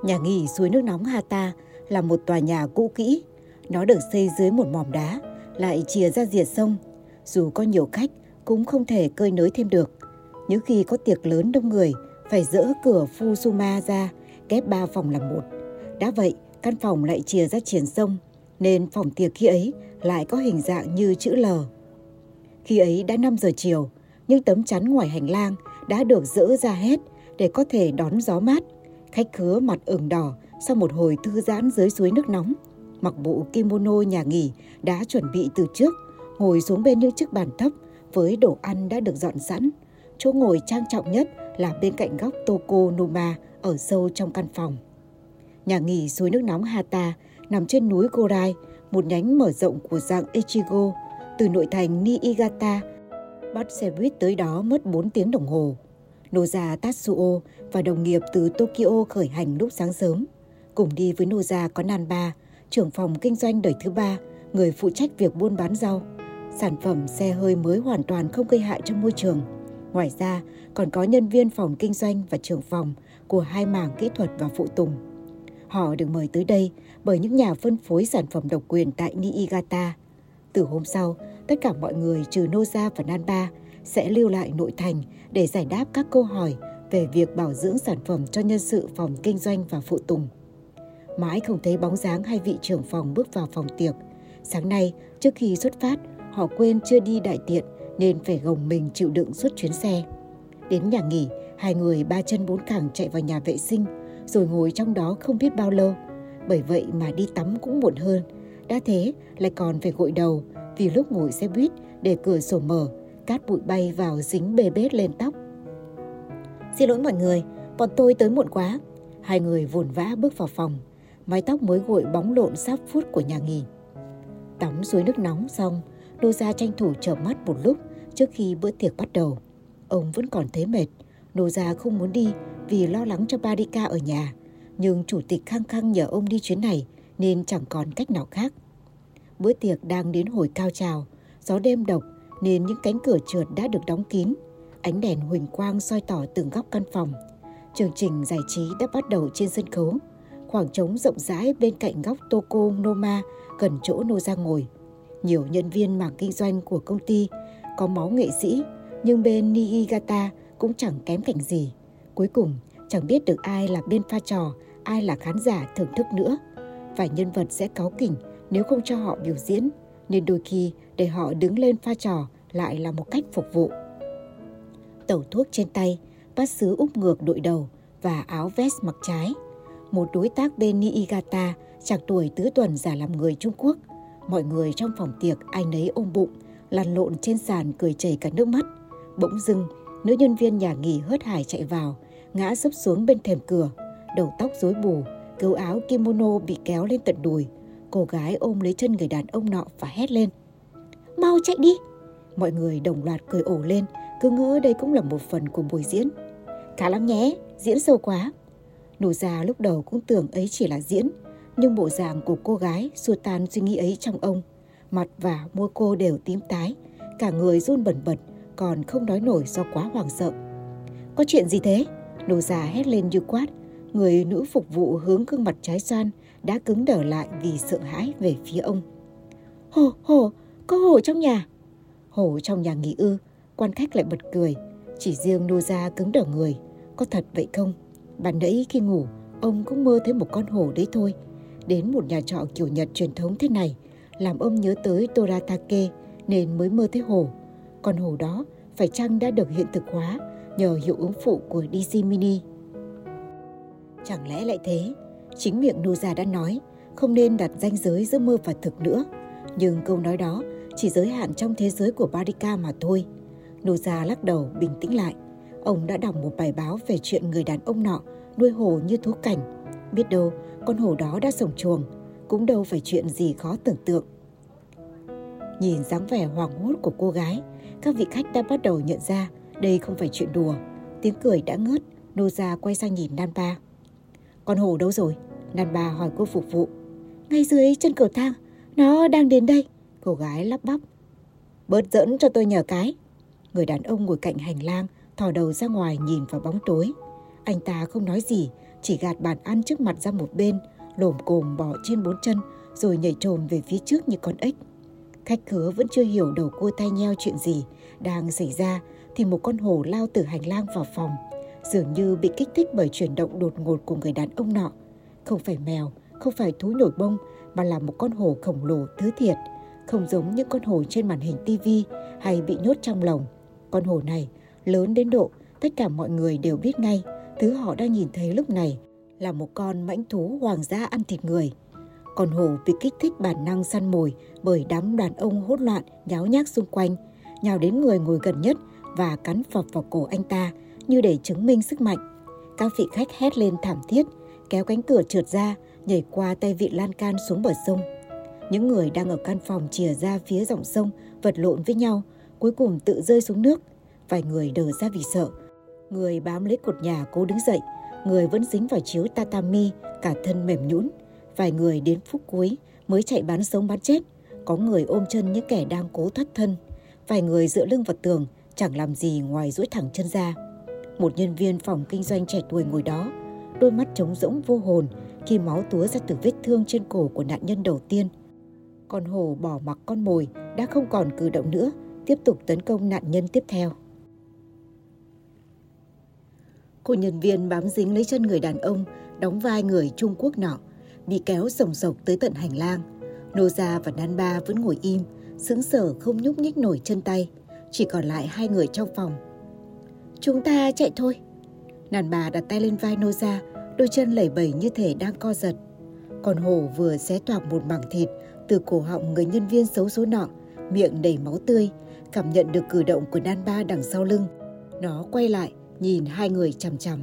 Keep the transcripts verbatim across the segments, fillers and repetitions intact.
Nhà nghỉ suối nước nóng Hata là một tòa nhà cũ kỹ. Nó được xây dưới một mỏm đá, lại chìa ra rìa sông. Dù có nhiều khách cũng không thể cơi nới thêm được. Những khi có tiệc lớn đông người, phải dỡ cửa Fusuma ra, ghép ba phòng làm một. Đã vậy, căn phòng lại chìa ra triển sông, nên phòng tiệc khi ấy lại có hình dạng như chữ L. Khi ấy đã năm giờ chiều, những tấm chắn ngoài hành lang đã được dỡ ra hết để có thể đón gió mát. Khách khứa mặt ửng đỏ sau một hồi thư giãn dưới suối nước nóng, mặc bộ kimono nhà nghỉ đã chuẩn bị từ trước, ngồi xuống bên những chiếc bàn thấp với đồ ăn đã được dọn sẵn. Chỗ ngồi trang trọng nhất là bên cạnh góc Tokonoma ở sâu trong căn phòng. Nhà nghỉ suối nước nóng Hata nằm trên núi Gorai, một nhánh mở rộng của dạng Echigo. Từ nội thành Niigata, bắt xe buýt tới đó mất bốn tiếng đồng hồ. Noza Tatsuo và đồng nghiệp từ Tokyo khởi hành lúc sáng sớm. Cùng đi với Noza có Nanba, trưởng phòng kinh doanh đời thứ ba, người phụ trách việc buôn bán rau. Sản phẩm xe hơi mới hoàn toàn không gây hại cho môi trường. Ngoài ra, còn có nhân viên phòng kinh doanh và trưởng phòng của hai mảng kỹ thuật và phụ tùng. Họ được mời tới đây bởi những nhà phân phối sản phẩm độc quyền tại Niigata. Từ hôm sau, tất cả mọi người trừ Noza và Nanba sẽ lưu lại nội thành để giải đáp các câu hỏi về việc bảo dưỡng sản phẩm cho nhân sự phòng kinh doanh và phụ tùng. Mãi không thấy bóng dáng hai vị trưởng phòng bước vào phòng tiệc. Sáng nay, trước khi xuất phát, họ quên chưa đi đại tiện nên phải gồng mình chịu đựng suốt chuyến xe. Đến nhà nghỉ, hai người ba chân bốn cẳng chạy vào nhà vệ sinh, rồi ngồi trong đó không biết bao lâu. Bởi vậy mà đi tắm cũng muộn hơn. Đã thế, lại còn phải gội đầu vì lúc ngồi xe buýt để cửa sổ mở, cát bụi bay vào dính bê bết lên tóc. Xin lỗi mọi người, bọn tôi tới muộn quá. Hai người vồn vã bước vào phòng, mái tóc mới gội bóng lộn sáp phút của nhà nghỉ. Tắm suối nước nóng xong, Noza tranh thủ chợp mắt một lúc trước khi bữa tiệc bắt đầu. Ông vẫn còn thấy mệt. Noza không muốn đi vì lo lắng cho Barika ở nhà, nhưng chủ tịch khăng khăng nhờ ông đi chuyến này nên chẳng còn cách nào khác. Bữa tiệc đang đến hồi cao trào, gió đêm độc nên những cánh cửa trượt đã được đóng kín. Ánh đèn huỳnh quang soi tỏ từng góc căn phòng. Chương trình giải trí đã bắt đầu trên sân khấu. Khoảng trống rộng rãi bên cạnh góc Tokonoma gần chỗ Noza ngồi. Nhiều nhân viên mảng kinh doanh của công ty có máu nghệ sĩ, nhưng bên Niigata cũng chẳng kém cạnh gì. Cuối cùng, chẳng biết được ai là bên pha trò, ai là khán giả thưởng thức nữa. Vài nhân vật sẽ cáu kỉnh nếu không cho họ biểu diễn, nên đôi khi để họ đứng lên pha trò lại là một cách phục vụ. Tẩu thuốc trên tay, bát sứ úp ngược đội đầu và áo vest mặc trái. Một đối tác bên Niigata, trạc tuổi tứ tuần giả làm người Trung Quốc. Mọi người trong phòng tiệc ai nấy ôm bụng, lăn lộn trên sàn cười chảy cả nước mắt. Bỗng dưng, nữ nhân viên nhà nghỉ hớt hải chạy vào, ngã sấp xuống bên thềm cửa, đầu tóc rối bù, cấu áo kimono bị kéo lên tận đùi. Cô gái ôm lấy chân người đàn ông nọ và hét lên: "Mau chạy đi!" Mọi người đồng loạt cười ồ lên, cứ ngỡ đây cũng là một phần của buổi diễn. "Khá lắm nhé, diễn sâu quá." Noza lúc đầu cũng tưởng ấy chỉ là diễn, nhưng bộ dạng của cô gái xua tan suy nghĩ ấy trong ông. Mặt và môi cô đều tím tái, cả người run bần bật, còn không nói nổi do quá hoảng sợ. "Có chuyện gì thế?" Noza hét lên như quát. Người nữ phục vụ hướng gương mặt trái xoan đã cứng đờ lại vì sợ hãi về phía ông. "Hổ, hổ, có hổ trong nhà." "Hổ trong nhà nghỉ ư?" Quan khách lại bật cười. Chỉ riêng Noza cứng đờ người. "Có thật vậy không? Ban nãy khi ngủ, ông cũng mơ thấy một con hổ đấy thôi." Đến một nhà trọ kiểu Nhật truyền thống thế này làm ông nhớ tới Toratake nên mới mơ thấy hổ. Con hổ đó phải chăng đã được hiện thực hóa nhờ hiệu ứng phụ của đê xê Mini? Chẳng lẽ lại thế? Chính miệng Noza đã nói không nên đặt ranh giới giữa mơ và thực nữa. Nhưng câu nói đó chỉ giới hạn trong thế giới của Barika mà thôi. Noza lắc đầu bình tĩnh lại. Ông đã đọc một bài báo về chuyện người đàn ông nọ nuôi hổ như thú cảnh. Biết đâu con hổ đó đã sổng chuồng, cũng đâu phải chuyện gì khó tưởng tượng. Nhìn dáng vẻ hoảng hốt của cô gái, các vị khách đã bắt đầu nhận ra đây không phải chuyện đùa. Tiếng cười đã ngớt, Noza quay sang nhìn Nanba. "Con hổ đâu rồi?" Nanba hỏi cô phục vụ. "Ngay dưới chân cầu thang, nó đang đến đây." Cô gái lắp bắp. "Bớt giỡn cho tôi nhờ cái." Người đàn ông ngồi cạnh hành lang thò đầu ra ngoài nhìn vào bóng tối. Anh ta không nói gì, chỉ gạt bàn ăn trước mặt ra một bên, lồm cồm bò trên bốn chân rồi nhảy trồm về phía trước như con ếch. Khách khứa vẫn chưa hiểu đầu cua tai nheo chuyện gì đang xảy ra thì một con hổ lao từ hành lang vào phòng, dường như bị kích thích bởi chuyển động đột ngột của người đàn ông nọ. Không phải mèo, không phải thú nổi bông, mà là một con hổ khổng lồ thứ thiệt, không giống những con hổ trên màn hình tivi hay bị nhốt trong lồng. Con hổ này lớn đến độ tất cả mọi người đều biết ngay thứ họ đang nhìn thấy lúc này là một con mãnh thú hoàng dã ăn thịt người. Con hổ bị kích thích bản năng săn mồi bởi đám đàn ông hỗn loạn nháo nhác xung quanh, nhào đến người ngồi gần nhất và cắn phập vào cổ anh ta như để chứng minh sức mạnh. Các vị khách hét lên thảm thiết, kéo cánh cửa trượt ra, nhảy qua tay vịn lan can xuống bờ sông. Những người đang ở căn phòng chìa ra phía dòng sông vật lộn với nhau, cuối cùng tự rơi xuống nước. Vài người đờ ra vì sợ, người bám lấy cột nhà cố đứng dậy, người vẫn dính vào chiếu tatami, cả thân mềm nhũn. Vài người đến phút cuối mới chạy bán sống bán chết, có người ôm chân những kẻ đang cố thoát thân. Vài người dựa lưng vào tường, chẳng làm gì ngoài duỗi thẳng chân ra. Một nhân viên phòng kinh doanh trẻ tuổi ngồi đó, đôi mắt trống rỗng vô hồn khi máu túa ra từ vết thương trên cổ của nạn nhân đầu tiên. Con hổ bỏ mặc con mồi đã không còn cử động nữa, tiếp tục tấn công nạn nhân tiếp theo. Cô nhân viên bám dính lấy chân người đàn ông đóng vai người Trung Quốc nọ, bị kéo sồng sộc tới tận hành lang. Noza và Nanba vẫn ngồi im, sững sờ không nhúc nhích nổi chân tay, chỉ còn lại hai người trong phòng. Chúng ta chạy thôi. Nanba đặt tay lên vai Noza, đôi chân lẩy bẩy như thể đang co giật. Con hổ vừa xé toạc một mảng thịt từ cổ họng người nhân viên xấu số nọ, miệng đầy máu tươi, cảm nhận được cử động của Nanba đằng sau lưng. Nó quay lại, nhìn hai người chằm chằm.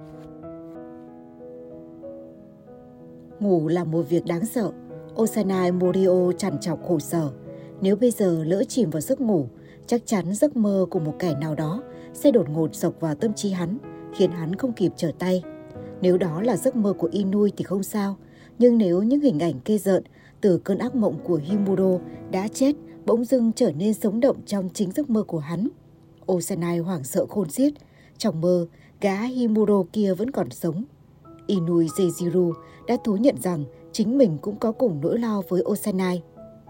Ngủ là một việc đáng sợ. Osanai Morio trằn trọc khổ sở. Nếu bây giờ lỡ chìm vào giấc ngủ, chắc chắn giấc mơ của một kẻ nào đó sẽ đột ngột xộc vào tâm trí hắn, khiến hắn không kịp trở tay. Nếu đó là giấc mơ của Inui thì không sao, nhưng nếu những hình ảnh ghê rợn từ cơn ác mộng của Himuro đã chết bỗng dưng trở nên sống động trong chính giấc mơ của hắn, Osanai hoảng sợ khôn xiết. Trong mơ, gã Himuro kia vẫn còn sống. Inui Seijiro đã thú nhận rằng chính mình cũng có cùng nỗi lo với Osanai.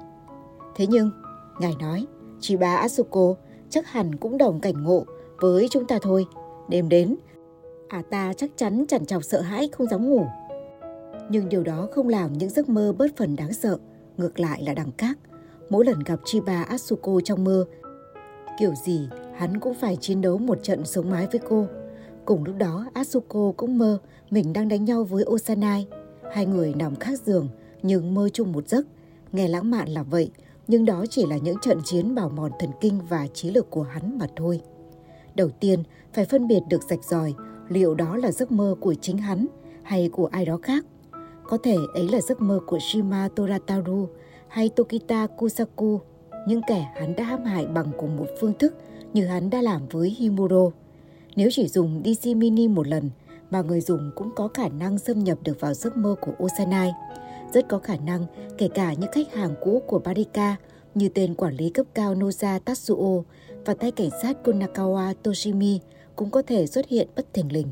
Thế nhưng, ngài nói, Chiba Asuko chắc hẳn cũng đồng cảnh ngộ với chúng ta thôi. Đêm đến, ả ta chắc chắn trằn trọc sợ hãi không dám ngủ. Nhưng điều đó không làm những giấc mơ bớt phần đáng sợ, ngược lại là đằng khác. Mỗi lần gặp Chiba Asuko trong mơ, kiểu gì hắn cũng phải chiến đấu một trận sống mái với cô. Cùng lúc đó, Asuko cũng mơ mình đang đánh nhau với Osanai. Hai người nằm khác giường nhưng mơ chung một giấc. Nghe lãng mạn là vậy, nhưng đó chỉ là những trận chiến bào mòn thần kinh và trí lực của hắn mà thôi. Đầu tiên, phải phân biệt được rạch ròi liệu đó là giấc mơ của chính hắn hay của ai đó khác. Có thể ấy là giấc mơ của Shima Torataru hay Tokita Kusaku, những kẻ hắn đã hãm hại bằng cùng một phương thức như hắn đã làm với Himuro. Nếu chỉ dùng đê xê Mini một lần mà người dùng cũng có khả năng xâm nhập được vào giấc mơ của Osanai, rất có khả năng kể cả những khách hàng cũ của Barika như tên quản lý cấp cao Noza Tatsuo và tay cảnh sát Konakawa Toshimi cũng có thể xuất hiện bất thình lình.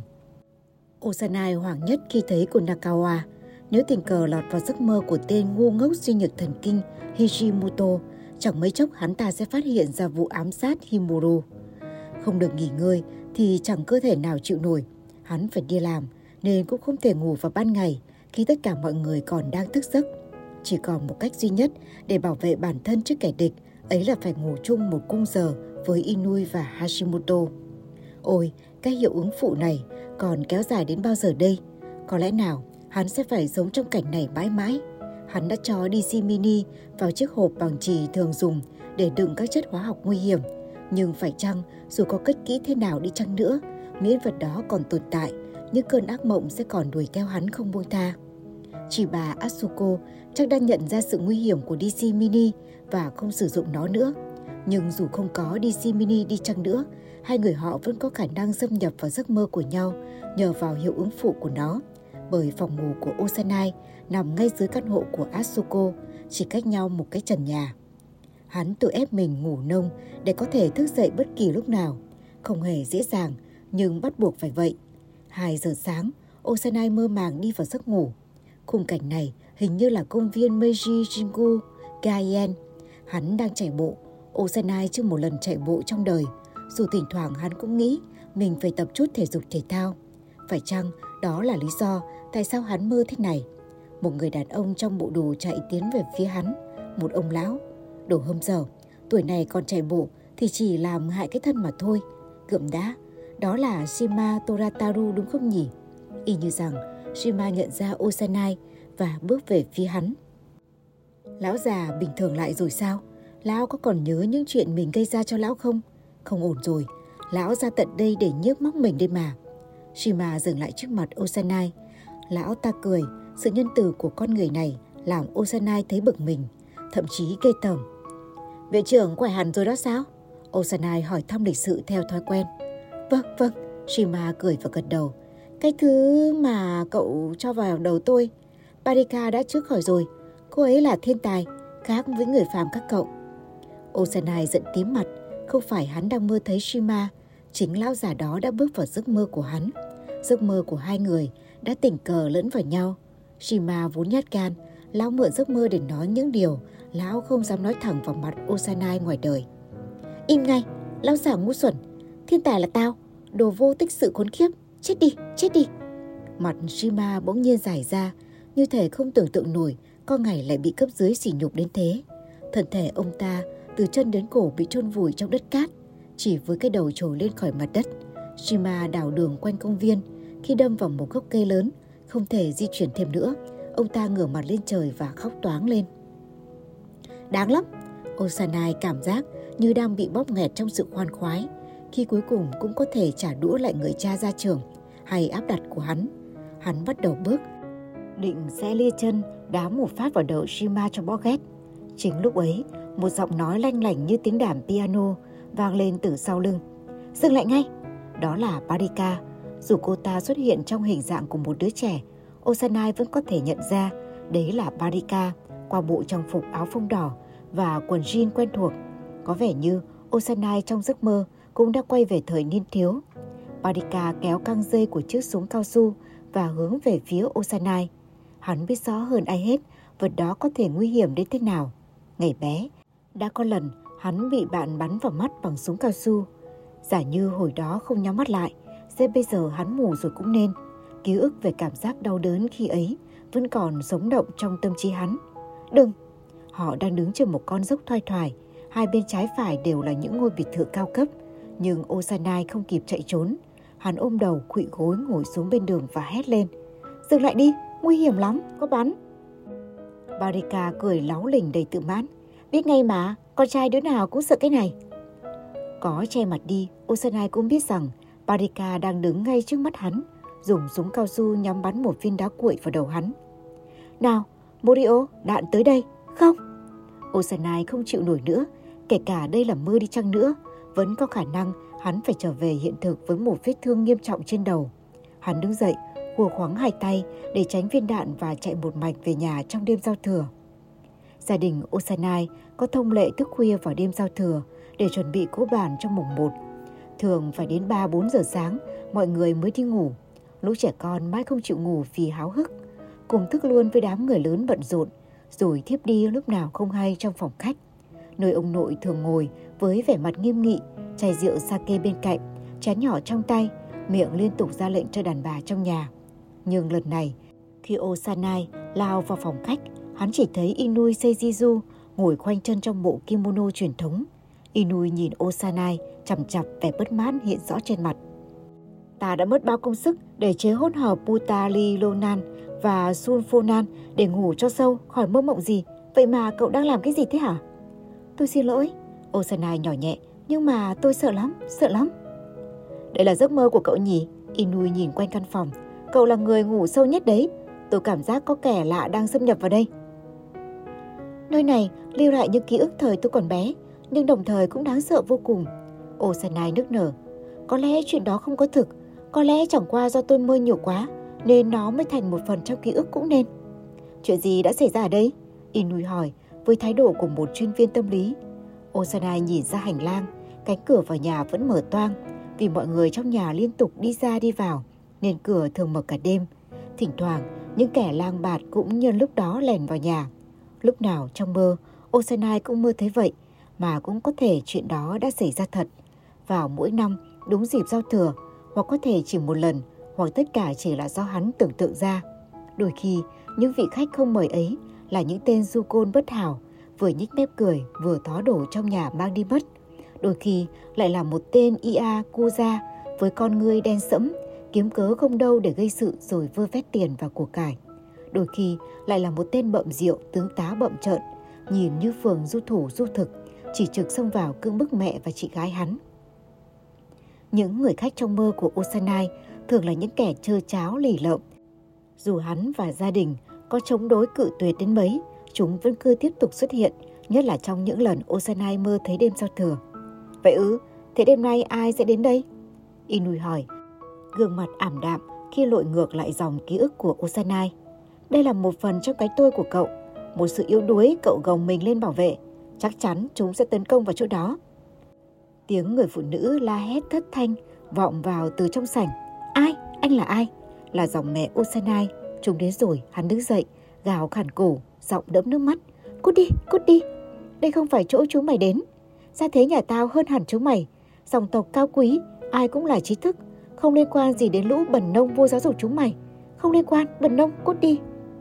Osanai hoảng nhất khi thấy Konakawa. Nếu tình cờ lọt vào giấc mơ của tên ngu ngốc suy nhược thần kinh Hishimoto, chẳng mấy chốc hắn ta sẽ phát hiện ra vụ ám sát Himuro. Không được nghỉ ngơi thì chẳng cơ thể nào chịu nổi. Hắn phải đi làm nên cũng không thể ngủ vào ban ngày khi tất cả mọi người còn đang thức giấc. Chỉ còn một cách duy nhất để bảo vệ bản thân trước kẻ địch, ấy là phải ngủ chung một khung giờ với Inui và Hashimoto. Ôi, cái hiệu ứng phụ này còn kéo dài đến bao giờ đây? Có lẽ nào hắn sẽ phải sống trong cảnh này mãi mãi. Hắn đã cho đê xê Mini vào chiếc hộp bằng chì thường dùng để đựng các chất hóa học nguy hiểm. Nhưng phải chăng dù có cất kỹ thế nào đi chăng nữa, miễn vật đó còn tồn tại, những cơn ác mộng sẽ còn đuổi theo hắn không buông tha. Chỉ bà Asuko chắc đã nhận ra sự nguy hiểm của đê xê Mini và không sử dụng nó nữa. Nhưng dù không có đê xê Mini đi chăng nữa, hai người họ vẫn có khả năng xâm nhập vào giấc mơ của nhau nhờ vào hiệu ứng phụ của nó. Bởi phòng ngủ của Osanai nằm ngay dưới căn hộ của Asuko, chỉ cách nhau một cái trần nhà. Hắn tự ép mình ngủ nông để có thể thức dậy bất kỳ lúc nào. Không hề dễ dàng, nhưng bắt buộc phải vậy. Hai giờ sáng, Osanai mơ màng đi vào giấc ngủ. Khung cảnh này hình như là công viên Meiji Jingu Gaien. Hắn đang chạy bộ. Osanai chưa một lần chạy bộ trong đời. Dù thỉnh thoảng hắn cũng nghĩ mình phải tập chút thể dục thể thao. Phải chăng đó là lý do tại sao hắn mơ thế này? Một người đàn ông trong bộ đồ chạy tiến về phía hắn. Một ông lão. Đồ hâm dở. Tuổi này còn chạy bộ thì chỉ làm hại cái thân mà thôi. Gượm đá. Đó là Shima Torataru đúng không nhỉ? Y như rằng Shima nhận ra Osanai và bước về phía hắn. Lão già bình thường lại rồi sao? Lão có còn nhớ những chuyện mình gây ra cho lão không? Không ổn rồi. Lão ra tận đây để nhức móc mình đây mà. Shima dừng lại trước mặt Osanai. Lão ta cười. Sự nhân từ của con người này làm Osanai thấy bực mình, thậm chí ghê tởm. Viện trưởng khỏe hẳn rồi đó sao? Osanai hỏi thăm lịch sự theo thói quen. Vâng, vâng. Shima cười và gật đầu. Cái thứ mà cậu cho vào đầu tôi, Barika đã chữa khỏi rồi. Cô ấy là thiên tài, khác với người phàm các cậu. Osanai giận tím mặt. Không phải hắn đang mơ thấy Shima. Chính lão già đó đã bước vào giấc mơ của hắn. Giấc mơ của hai người đã tình cờ lẫn vào nhau. Shima vốn nhát gan. Lão mượn giấc mơ để nói những điều lão không dám nói thẳng vào mặt Osanai ngoài đời. Im ngay, lão già ngu xuẩn. Thiên tài là tao, đồ vô tích sự khốn khiếp. Chết đi, chết đi. Mặt Shima bỗng nhiên dài ra, như thể không tưởng tượng nổi con ngày lại bị cấp dưới sỉ nhục đến thế. Thân thể ông ta từ chân đến cổ bị chôn vùi trong đất cát, chỉ với cái đầu trồi lên khỏi mặt đất. Shima đảo đường quanh công viên. Khi đâm vào một gốc cây lớn, không thể di chuyển thêm nữa, ông ta ngửa mặt lên trời và khóc toáng lên. Đáng lắm. Osanai cảm giác như đang bị bóp nghẹt trong sự khoan khoái, khi cuối cùng cũng có thể trả đũa lại người cha gia trưởng hay áp đặt của hắn. Hắn bắt đầu bước, định sẽ lia chân đá một phát vào đầu Shima cho bó ghét. Chính lúc ấy, một giọng nói lanh lảnh như tiếng đàn piano vang lên từ sau lưng. Dừng lại ngay. Đó là Barika. Dù cô ta xuất hiện trong hình dạng của một đứa trẻ, Osanai vẫn có thể nhận ra đấy là Barika qua bộ trang phục áo phông đỏ và quần jean quen thuộc. Có vẻ như Osanai trong giấc mơ cũng đã quay về thời niên thiếu. Barika kéo căng dây của chiếc súng cao su và hướng về phía Osanai. Hắn biết rõ hơn ai hết vật đó có thể nguy hiểm đến thế nào. Ngày bé, đã có lần hắn bị bạn bắn vào mắt bằng súng cao su. Giả như hồi đó không nhắm mắt lại, sẽ bây giờ hắn mù rồi cũng nên. Ký ức về cảm giác đau đớn khi ấy vẫn còn sống động trong tâm trí hắn. Đừng! Họ đang đứng trên một con dốc thoai thoải. Hai bên trái phải đều là những ngôi biệt thự cao cấp. Nhưng Osanai không kịp chạy trốn. Hắn ôm đầu khuỵu gối ngồi xuống bên đường và hét lên. Dừng lại đi, nguy hiểm lắm, có bắn. Barika cười láu lỉnh đầy tự mãn. Biết ngay mà, con trai đứa nào cũng sợ cái này. Có che mặt đi, Osanai cũng biết rằng Barika đang đứng ngay trước mắt hắn, dùng súng cao su nhắm bắn một viên đá cuội vào đầu hắn. Nào, Morio, đạn tới đây. Không. Osanai không chịu nổi nữa. Kể cả đây là mơ đi chăng nữa, vẫn có khả năng hắn phải trở về hiện thực với một vết thương nghiêm trọng trên đầu. Hắn đứng dậy, khua khoắng hai tay để tránh viên đạn và chạy một mạch về nhà trong đêm giao thừa. Gia đình Osanai có thông lệ thức khuya vào đêm giao thừa để chuẩn bị cỗ bàn trong mùng một. Thường phải đến ba bốn giờ sáng mọi người mới đi ngủ. Lũ trẻ con mãi không chịu ngủ vì háo hức, cùng thức luôn với đám người lớn bận rộn, rồi thiếp đi lúc nào không hay trong phòng khách, nơi ông nội thường ngồi với vẻ mặt nghiêm nghị, chai rượu sake bên cạnh, chén nhỏ trong tay, miệng liên tục ra lệnh cho đàn bà trong nhà. Nhưng lần này, khi Osanai lao vào phòng khách, hắn chỉ thấy Inui Seijizu ngồi khoanh chân trong bộ kimono truyền thống. Inui nhìn Osanai chằm chằm, vẻ bất mãn hiện rõ trên mặt. Ta đã mất bao công sức để chế hỗn hợp Putalilonan và Sulfonan để ngủ cho sâu khỏi mơ mộng gì. Vậy mà cậu đang làm cái gì thế hả? Tôi xin lỗi, Osanai nhỏ nhẹ, nhưng mà tôi sợ lắm, sợ lắm. Đây là giấc mơ của cậu nhỉ? Inui nhìn quanh căn phòng. Cậu là người ngủ sâu nhất đấy. Tôi cảm giác có kẻ lạ đang xâm nhập vào đây. Nơi này lưu lại những ký ức thời tôi còn bé, nhưng đồng thời cũng đáng sợ vô cùng. Osanai nức nở. Có lẽ chuyện đó không có thực. Có lẽ chẳng qua do tôi mơ nhiều quá nên nó mới thành một phần trong ký ức cũng nên. Chuyện gì đã xảy ra ở đây? Inui hỏi với thái độ của một chuyên viên tâm lý. Osanai nhìn ra hành lang. Cánh cửa vào nhà vẫn mở toang. Vì mọi người trong nhà liên tục đi ra đi vào nên cửa thường mở cả đêm. Thỉnh thoảng, những kẻ lang bạt cũng nhân lúc đó lèn vào nhà. Lúc nào trong mơ, Osanai cũng mơ thấy vậy, mà cũng có thể chuyện đó đã xảy ra thật. Vào mỗi năm, đúng dịp giao thừa, hoặc có thể chỉ một lần, hoặc tất cả chỉ là do hắn tưởng tượng ra. Đôi khi, những vị khách không mời ấy là những tên du côn bất hảo, vừa nhếch mép cười, vừa thó đổ trong nhà mang đi mất. Đôi khi lại là một tên Yakuza với con ngươi đen sẫm, kiếm cớ không đâu để gây sự rồi vơ vét tiền và của cải. Đôi khi lại là một tên bậm rượu, tướng tá bậm trợn, nhìn như phường du thủ du thực, chỉ trực xông vào cưỡng bức mẹ và chị gái hắn. Những người khách trong mơ của Osanai thường là những kẻ trơ tráo lì lợm. Dù hắn và gia đình có chống đối cự tuyệt đến mấy, chúng vẫn cứ tiếp tục xuất hiện, nhất là trong những lần Osanai mơ thấy đêm giao thừa. Vậy ư, thế đêm nay ai sẽ đến đây? Inui hỏi, gương mặt ảm đạm khi lội ngược lại dòng ký ức của Osanai. Đây là một phần trong cái tôi của cậu, một sự yếu đuối cậu gồng mình lên bảo vệ. Chắc chắn chúng sẽ tấn công vào chỗ đó. Tiếng người phụ nữ la hét thất thanh vọng vào từ trong sảnh. Ai? Anh là ai? Là giọng mẹ Osanai. Chúng đến rồi, hắn đứng dậy, gào khản cổ, giọng đẫm nước mắt. Cút đi, cút đi. Đây không phải chỗ chúng mày đến. Gia thế nhà tao hơn hẳn chúng mày. Dòng tộc cao quý, ai cũng là trí thức. Không liên quan gì đến lũ bần nông vô giáo dục chúng mày. Không liên quan, bần nông, cút đi.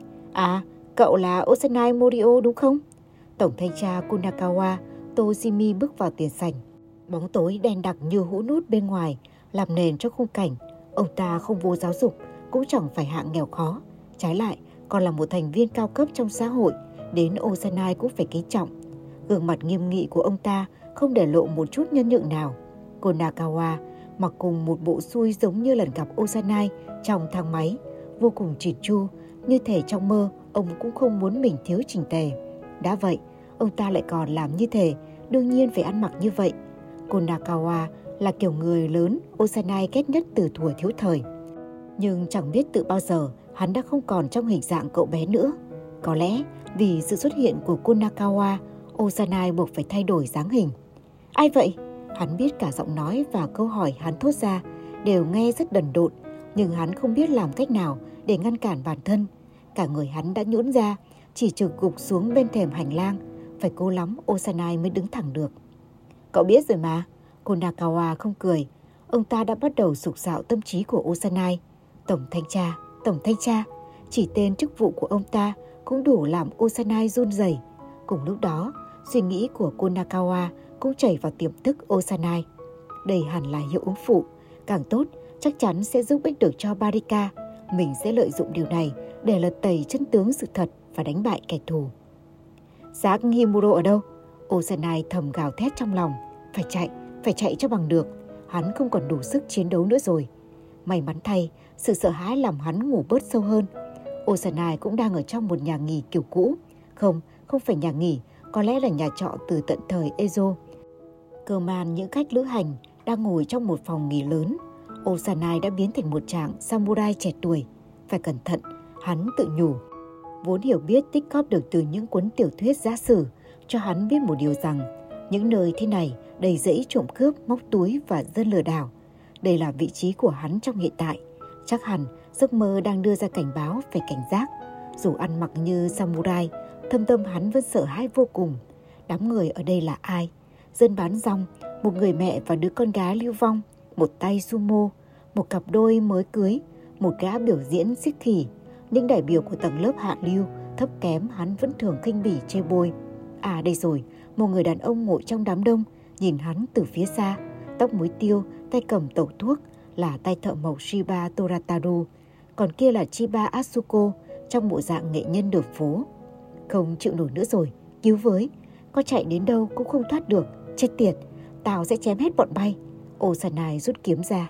À, cậu là Osanai Morio đúng không? Tổng thanh tra Kunakawa Tojimi bước vào tiền sảnh. Bóng tối đen đặc như hũ nút bên ngoài làm nền cho khung cảnh. Ông ta không vô giáo dục, cũng chẳng phải hạng nghèo khó. Trái lại, còn là một thành viên cao cấp trong xã hội, đến Osanai cũng phải kính trọng. Gương mặt nghiêm nghị của ông ta không để lộ một chút nhân nhượng nào. Konakawa mặc cùng một bộ xui giống như lần gặp Osanai trong thang máy, vô cùng chỉn chu, như thể trong mơ ông cũng không muốn mình thiếu chỉnh tề. Đã vậy, ông ta lại còn làm như thể đương nhiên phải ăn mặc như vậy. Konakawa là kiểu người lớn Osanai ghét nhất từ thuở thiếu thời. Nhưng chẳng biết từ bao giờ hắn đã không còn trong hình dạng cậu bé nữa. Có lẽ vì sự xuất hiện của Konakawa, Osanai buộc phải thay đổi dáng hình. Ai vậy? Hắn biết cả giọng nói và câu hỏi hắn thốt ra đều nghe rất đần độn, nhưng hắn không biết làm cách nào để ngăn cản bản thân. Cả người hắn đã nhũn ra, chỉ trực gục xuống bên thềm hành lang. Phải cố lắm Osanai mới đứng thẳng được. Cậu biết rồi mà. Konakawa không cười. Ông ta đã bắt đầu sục sạo tâm trí của Osanai. Tổng thanh tra, tổng thanh tra. Chỉ tên chức vụ của ông ta cũng đủ làm Osanai run rẩy. Cùng lúc đó, suy nghĩ của Konakawa cũng chảy vào tiềm thức Osanai. Đây hẳn là hiệu ứng phụ. Càng tốt, chắc chắn sẽ giúp ích được cho Barika. Mình sẽ lợi dụng điều này để lật tẩy chân tướng sự thật và đánh bại kẻ thù. Giác Himuro ở đâu? Osanai thầm gào thét trong lòng. Phải chạy, phải chạy cho bằng được. Hắn không còn đủ sức chiến đấu nữa rồi. May mắn thay, sự sợ hãi làm hắn ngủ bớt sâu hơn. Osanai cũng đang ở trong một nhà nghỉ kiểu cũ. Không, không phải nhà nghỉ, có lẽ là nhà trọ từ tận thời Ezo. Cơ man những khách lữ hành đang ngồi trong một phòng nghỉ lớn. Osanai đã biến thành một chàng samurai trẻ tuổi. Phải cẩn thận, hắn tự nhủ. Vốn hiểu biết tích cóp được từ những cuốn tiểu thuyết giả sử, cho hắn biết một điều rằng những nơi thế này đầy rẫy trộm cướp, móc túi và dân lừa đảo. Đây là vị trí của hắn trong hiện tại. Chắc hẳn giấc mơ đang đưa ra cảnh báo phải cảnh giác. Dù ăn mặc như samurai, thâm tâm hắn vẫn sợ hãi vô cùng. Đám người ở đây là ai? Dân bán rong, một người mẹ và đứa con gái lưu vong, một tay sumo, một cặp đôi mới cưới, một gã biểu diễn xiếc khỉ. Những đại biểu của tầng lớp hạ lưu, thấp kém hắn vẫn thường khinh bỉ chê bôi. À đây rồi, một người đàn ông ngồi trong đám đông, nhìn hắn từ phía xa, tóc muối tiêu, tay cầm tẩu thuốc, là tay thợ mộc Shiba Torataru. Còn kia là Chiba Asuko, trong bộ dạng nghệ nhân đường phố. Không chịu nổi nữa rồi, cứu với. Có chạy đến đâu cũng không thoát được. Chết tiệt, tao sẽ chém hết bọn bay. Osanai rút kiếm ra.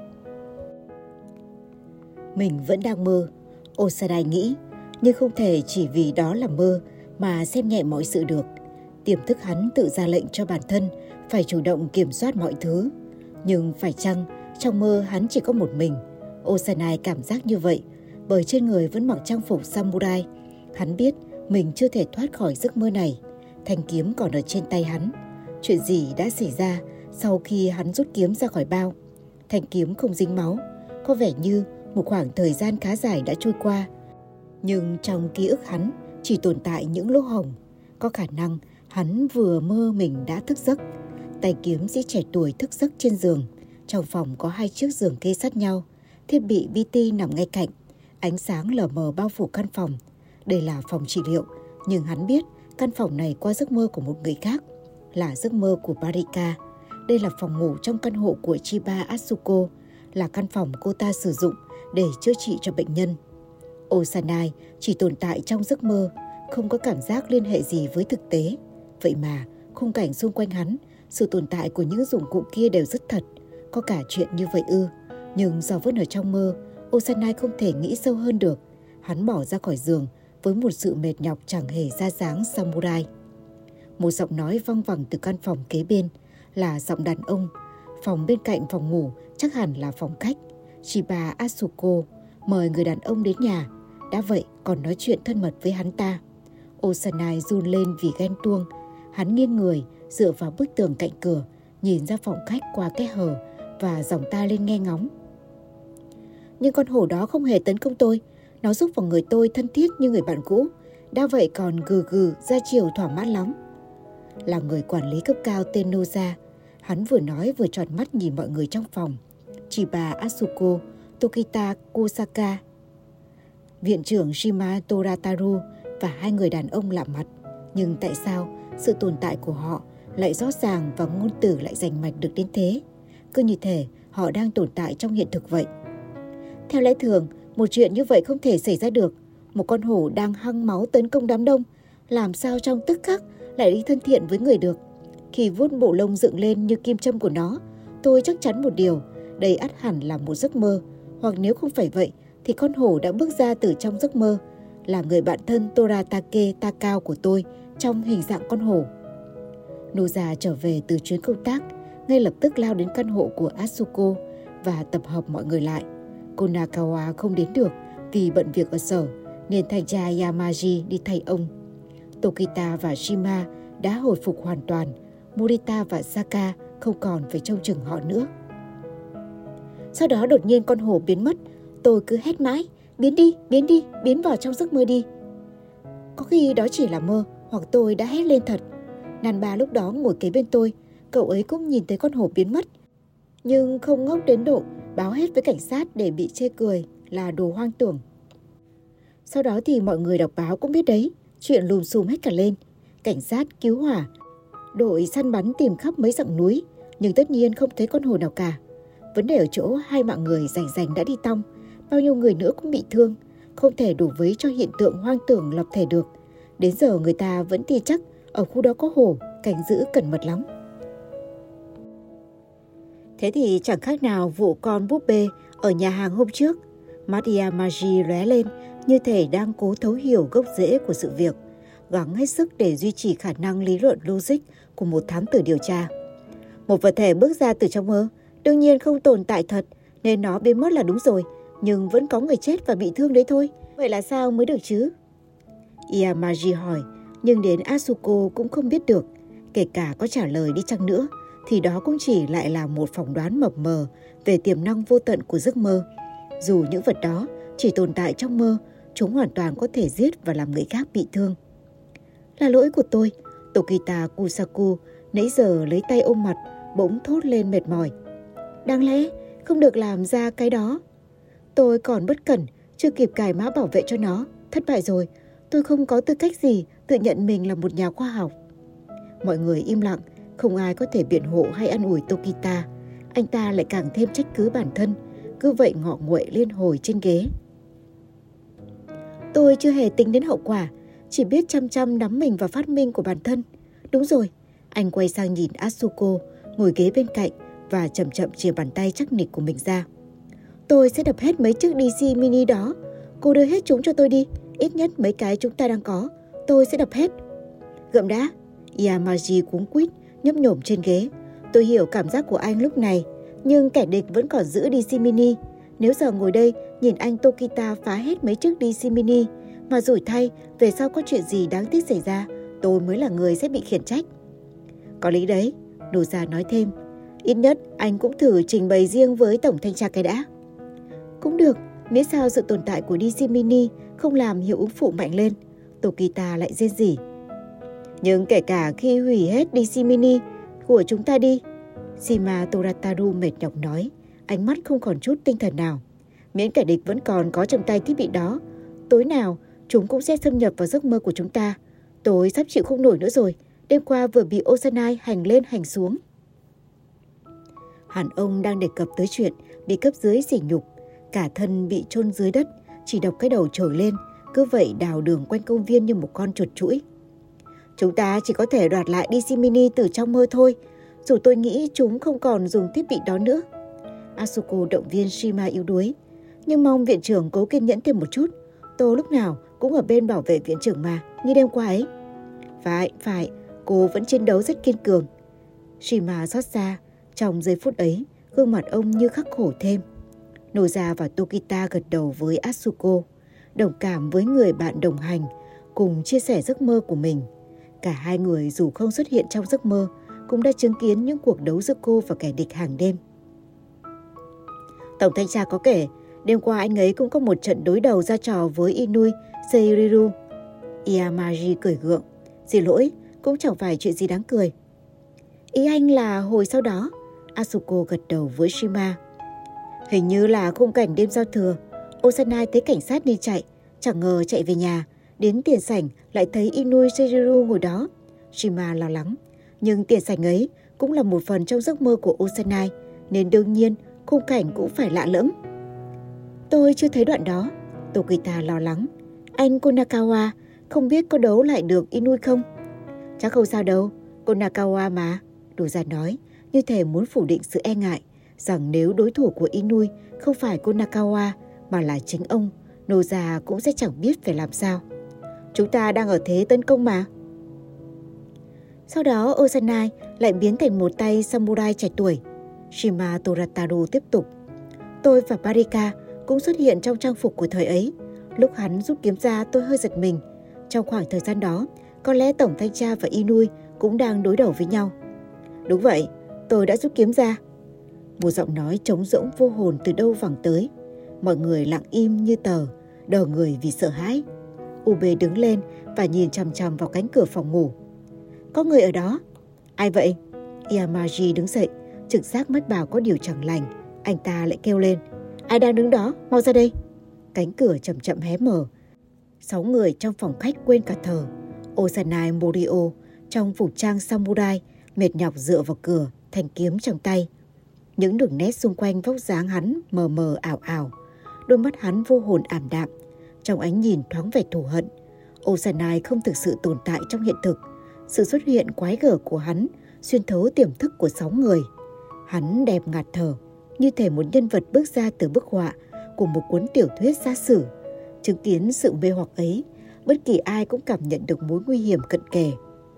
Mình vẫn đang mơ, Osanai nghĩ, nhưng không thể chỉ vì đó là mơ mà xem nhẹ mọi sự được. Tiềm thức hắn tự ra lệnh cho bản thân phải chủ động kiểm soát mọi thứ. Nhưng phải chăng trong mơ hắn chỉ có một mình? Osanai cảm giác như vậy bởi trên người vẫn mặc trang phục samurai. Hắn biết mình chưa thể thoát khỏi giấc mơ này. Thanh kiếm còn ở trên tay hắn. Chuyện gì đã xảy ra sau khi hắn rút kiếm ra khỏi bao? Thanh kiếm không dính máu, có vẻ như Một khoảng thời gian khá dài đã trôi qua, nhưng trong ký ức hắn chỉ tồn tại những lỗ hổng. Có khả năng hắn vừa mơ mình đã thức giấc. Tay kiếm sĩ trẻ tuổi thức giấc trên giường. Trong phòng có hai chiếc giường kê sát nhau. Thiết bị pê tê nằm ngay cạnh. Ánh sáng lờ mờ bao phủ căn phòng. Đây là phòng trị liệu, nhưng hắn biết căn phòng này qua giấc mơ của một người khác, là giấc mơ của Marika. Đây là phòng ngủ trong căn hộ của Chiba Atsuko, là căn phòng cô ta sử dụng để chữa trị cho bệnh nhân. Osanai chỉ tồn tại trong giấc mơ, không có cảm giác liên hệ gì với thực tế. Vậy mà, khung cảnh xung quanh hắn, sự tồn tại của những dụng cụ kia đều rất thật. Có cả chuyện như vậy ư? Nhưng do vẫn ở trong mơ, Osanai không thể nghĩ sâu hơn được. Hắn bỏ ra khỏi giường với một sự mệt nhọc chẳng hề ra dáng samurai. Một giọng nói vang vẳng từ căn phòng kế bên, là giọng đàn ông. Phòng bên cạnh phòng ngủ chắc hẳn là phòng khách. Chiba Atsuko mời người đàn ông đến nhà, đã vậy còn nói chuyện thân mật với hắn ta. Osanai run lên vì ghen tuông. Hắn nghiêng người dựa vào bức tường cạnh cửa, nhìn ra phòng khách qua kẽ hở và giọng ta lên nghe ngóng. Nhưng con hổ đó không hề tấn công tôi. Nó giúp vào người tôi thân thiết như người bạn cũ. Đã vậy còn gừ gừ ra chiều thỏa mãn lắm. Là người quản lý cấp cao tên Noza, hắn vừa nói vừa tròn mắt nhìn mọi người trong phòng. Chiba Atsuko, Tokita Kusaka, viện trưởng Shima Torataru và hai người đàn ông lạ mặt. Nhưng tại sao sự tồn tại của họ lại rõ ràng và ngôn từ lại rành mạch được đến thế? Cứ như thể họ đang tồn tại trong hiện thực vậy. Theo lẽ thường, một chuyện như vậy không thể xảy ra được. Một con hổ đang hăng máu tấn công đám đông, làm sao trong tức khắc lại đi thân thiện với người được? Khi vuốt bộ lông dựng lên như kim châm của nó, tôi chắc chắn một điều, đây ắt hẳn là một giấc mơ. Hoặc nếu không phải vậy, thì con hổ đã bước ra từ trong giấc mơ, là người bạn thân Toratake Takao của tôi trong hình dạng con hổ. Noza trở về từ chuyến công tác, ngay lập tức lao đến căn hộ của Atsuko và tập hợp mọi người lại. Konakawa không đến được vì bận việc ở sở, nên thầy cha Yamaji đi thay ông. Tokita và Shima đã hồi phục hoàn toàn. Morita và Saka không còn phải trông chừng họ nữa. Sau đó đột nhiên con hổ biến mất. Tôi cứ hét mãi, biến đi, biến đi, biến vào trong giấc mơ đi. Có khi đó chỉ là mơ, hoặc tôi đã hét lên thật. Nanba lúc đó ngồi kế bên tôi, cậu ấy cũng nhìn thấy con hổ biến mất, nhưng không ngốc đến độ báo hết với cảnh sát để bị chê cười là đồ hoang tưởng. Sau đó thì mọi người đọc báo cũng biết đấy, chuyện lùm xùm hết cả lên. Cảnh sát, cứu hỏa, đội săn bắn tìm khắp mấy dặm núi, nhưng tất nhiên không thấy con hổ nào cả. Vấn đề ở chỗ hai mạng người rành rành đã đi tong, bao nhiêu người nữa cũng bị thương, không thể đủ vấy cho hiện tượng hoang tưởng lập thể được. Đến giờ người ta vẫn tin chắc ở khu đó có hổ, cảnh giữ cẩn mật lắm. Thế thì chẳng khác nào vụ con búp bê ở nhà hàng hôm trước. Mắt Yamaji lóe lên như thể đang cố thấu hiểu gốc rễ của sự việc, gắng hết sức để duy trì khả năng lý luận logic của một thám tử điều tra. Một vật thể bước ra từ trong mơ, đương nhiên không tồn tại thật, nên nó biến mất là đúng rồi, nhưng vẫn có người chết và bị thương đấy thôi. Vậy là sao mới được chứ? Yamaji hỏi, nhưng đến Atsuko cũng không biết được. Kể cả có trả lời đi chăng nữa, thì đó cũng chỉ lại là một phỏng đoán mập mờ về tiềm năng vô tận của giấc mơ. Dù những vật đó chỉ tồn tại trong mơ, chúng hoàn toàn có thể giết và làm người khác bị thương. Là lỗi của tôi. Tokita Kusaku nãy giờ lấy tay ôm mặt, bỗng thốt lên mệt mỏi. Đáng lẽ không được làm ra cái đó. Tôi còn bất cẩn, chưa kịp cài mã bảo vệ cho nó. Thất bại rồi, tôi không có tư cách gì tự nhận mình là một nhà khoa học. Mọi người im lặng, không ai có thể biện hộ hay an ủi Tokita. Anh ta lại càng thêm trách cứ bản thân, cứ vậy ngọ nguậy liên hồi trên ghế. Tôi chưa hề tính đến hậu quả, chỉ biết chăm chăm nắm mình vào phát minh của bản thân. Đúng rồi, anh quay sang nhìn Atsuko, ngồi ghế bên cạnh và chậm chậm chìa bàn tay chắc nịch của mình ra. Tôi sẽ đập hết mấy chiếc đê xê mini đó. Cô đưa hết chúng cho tôi đi, ít nhất mấy cái chúng ta đang có, tôi sẽ đập hết. Gậm đã. Yamaji cuống quýt nhấp nhổm trên ghế. Tôi hiểu cảm giác của anh lúc này, nhưng kẻ địch vẫn còn giữ đê xê mini. Nếu giờ ngồi đây nhìn anh Tokita phá hết mấy chiếc đê xê mini, mà rủi thay về sau có chuyện gì đáng tiếc xảy ra, tôi mới là người sẽ bị khiển trách. Có lý đấy, Noza nói thêm. Ít nhất anh cũng thử trình bày riêng với tổng thanh tra cái đã. Cũng được, Miễn sao sự tồn tại của đê xê Mini không làm hiệu ứng phụ mạnh lên, Tokita lại rên rỉ. Nhưng kể cả khi hủy hết đê xê Mini của chúng ta đi, Shima Torataru mệt nhọc nói, ánh mắt không còn chút tinh thần nào. Miễn kẻ địch vẫn còn có trong tay thiết bị đó, tối nào chúng cũng sẽ xâm nhập vào giấc mơ của chúng ta. Tôi sắp chịu không nổi nữa rồi, đêm qua vừa bị Ozanai hành lên hành xuống. Hẳn ông đang đề cập tới chuyện bị cấp dưới sỉ nhục, cả thân bị chôn dưới đất, chỉ độc cái đầu trồi lên, cứ vậy đào đường quanh công viên như một con chuột chũi. Chúng ta chỉ có thể đoạt lại đê xê Mini từ trong mơ thôi, dù tôi nghĩ chúng không còn dùng thiết bị đó nữa. Asuko động viên Shima yếu đuối. Nhưng mong viện trưởng cố kiên nhẫn thêm một chút. Tôi lúc nào cũng ở bên bảo vệ viện trưởng mà, như đêm qua ấy. Phải, phải, cô vẫn chiến đấu rất kiên cường. Shima xót xa, trong giây phút ấy, gương mặt ông như khắc khổ thêm. Noza và Tokita gật đầu với Asuko, đồng cảm với người bạn đồng hành, cùng chia sẻ giấc mơ của mình. Cả hai người dù không xuất hiện trong giấc mơ, cũng đã chứng kiến những cuộc đấu giữa cô và kẻ địch hàng đêm. Tổng thanh tra có kể, đêm qua anh ấy cũng có một trận đối đầu ra trò với Inui Seiriru. Iyamaji cười gượng. Xin lỗi, cũng chẳng phải chuyện gì đáng cười. Ý anh là hồi sau đó, Asuko gật đầu với Shima. Hình như là khung cảnh đêm giao thừa, Ozanai thấy cảnh sát nên chạy, chẳng ngờ chạy về nhà, đến tiền sảnh lại thấy Inui Seiriru ngồi đó. Shima lo lắng, nhưng tiền sảnh ấy cũng là một phần trong giấc mơ của Ozanai, nên đương nhiên khung cảnh cũng phải lạ lẫm. Tôi chưa thấy đoạn đó, Tokita lo lắng. Anh Konakawa không biết có đấu lại được Inui không? Chắc không sao đâu, Konakawa mà, Doza nói, như thể muốn phủ định sự e ngại, rằng nếu đối thủ của Inui không phải Konakawa mà là chính ông, Noza cũng sẽ chẳng biết phải làm sao. Chúng ta đang ở thế tấn công mà. Sau đó Ozanai lại biến thành một tay samurai trẻ tuổi. Shima Torataru tiếp tục. Tôi và Barika cũng xuất hiện trong trang phục của thời ấy. Lúc hắn rút kiếm ra tôi hơi giật mình. Trong khoảng thời gian đó, có lẽ Tổng Thanh tra và Inui cũng đang đối đầu với nhau. Đúng vậy, tôi đã rút kiếm ra. Một giọng nói trống rỗng vô hồn từ đâu vẳng tới. Mọi người lặng im như tờ, đờ người vì sợ hãi. Ube đứng lên và nhìn chằm chằm vào cánh cửa phòng ngủ. Có người ở đó. Ai vậy? Iyamaji đứng dậy, trực giác mách bảo có điều chẳng lành. Anh ta lại kêu lên. Ai đang đứng đó? Mau ra đây. Cánh cửa chậm chậm hé mở. Sáu người trong phòng khách quên cả thở. Ozanai Morio trong phục trang samurai mệt nhọc dựa vào cửa, thanh kiếm trong tay. Những đường nét xung quanh vóc dáng hắn mờ mờ ảo ảo. Đôi mắt hắn vô hồn ảm đạm, trong ánh nhìn thoáng vẻ thù hận. Ozanai không thực sự tồn tại trong hiện thực. Sự xuất hiện quái gở của hắn xuyên thấu tiềm thức của sáu người. Hắn đẹp ngạt thở, như thể một nhân vật bước ra từ bức họa của một cuốn tiểu thuyết xa xử. Chứng kiến sự mê hoặc ấy, bất kỳ ai cũng cảm nhận được mối nguy hiểm cận kề.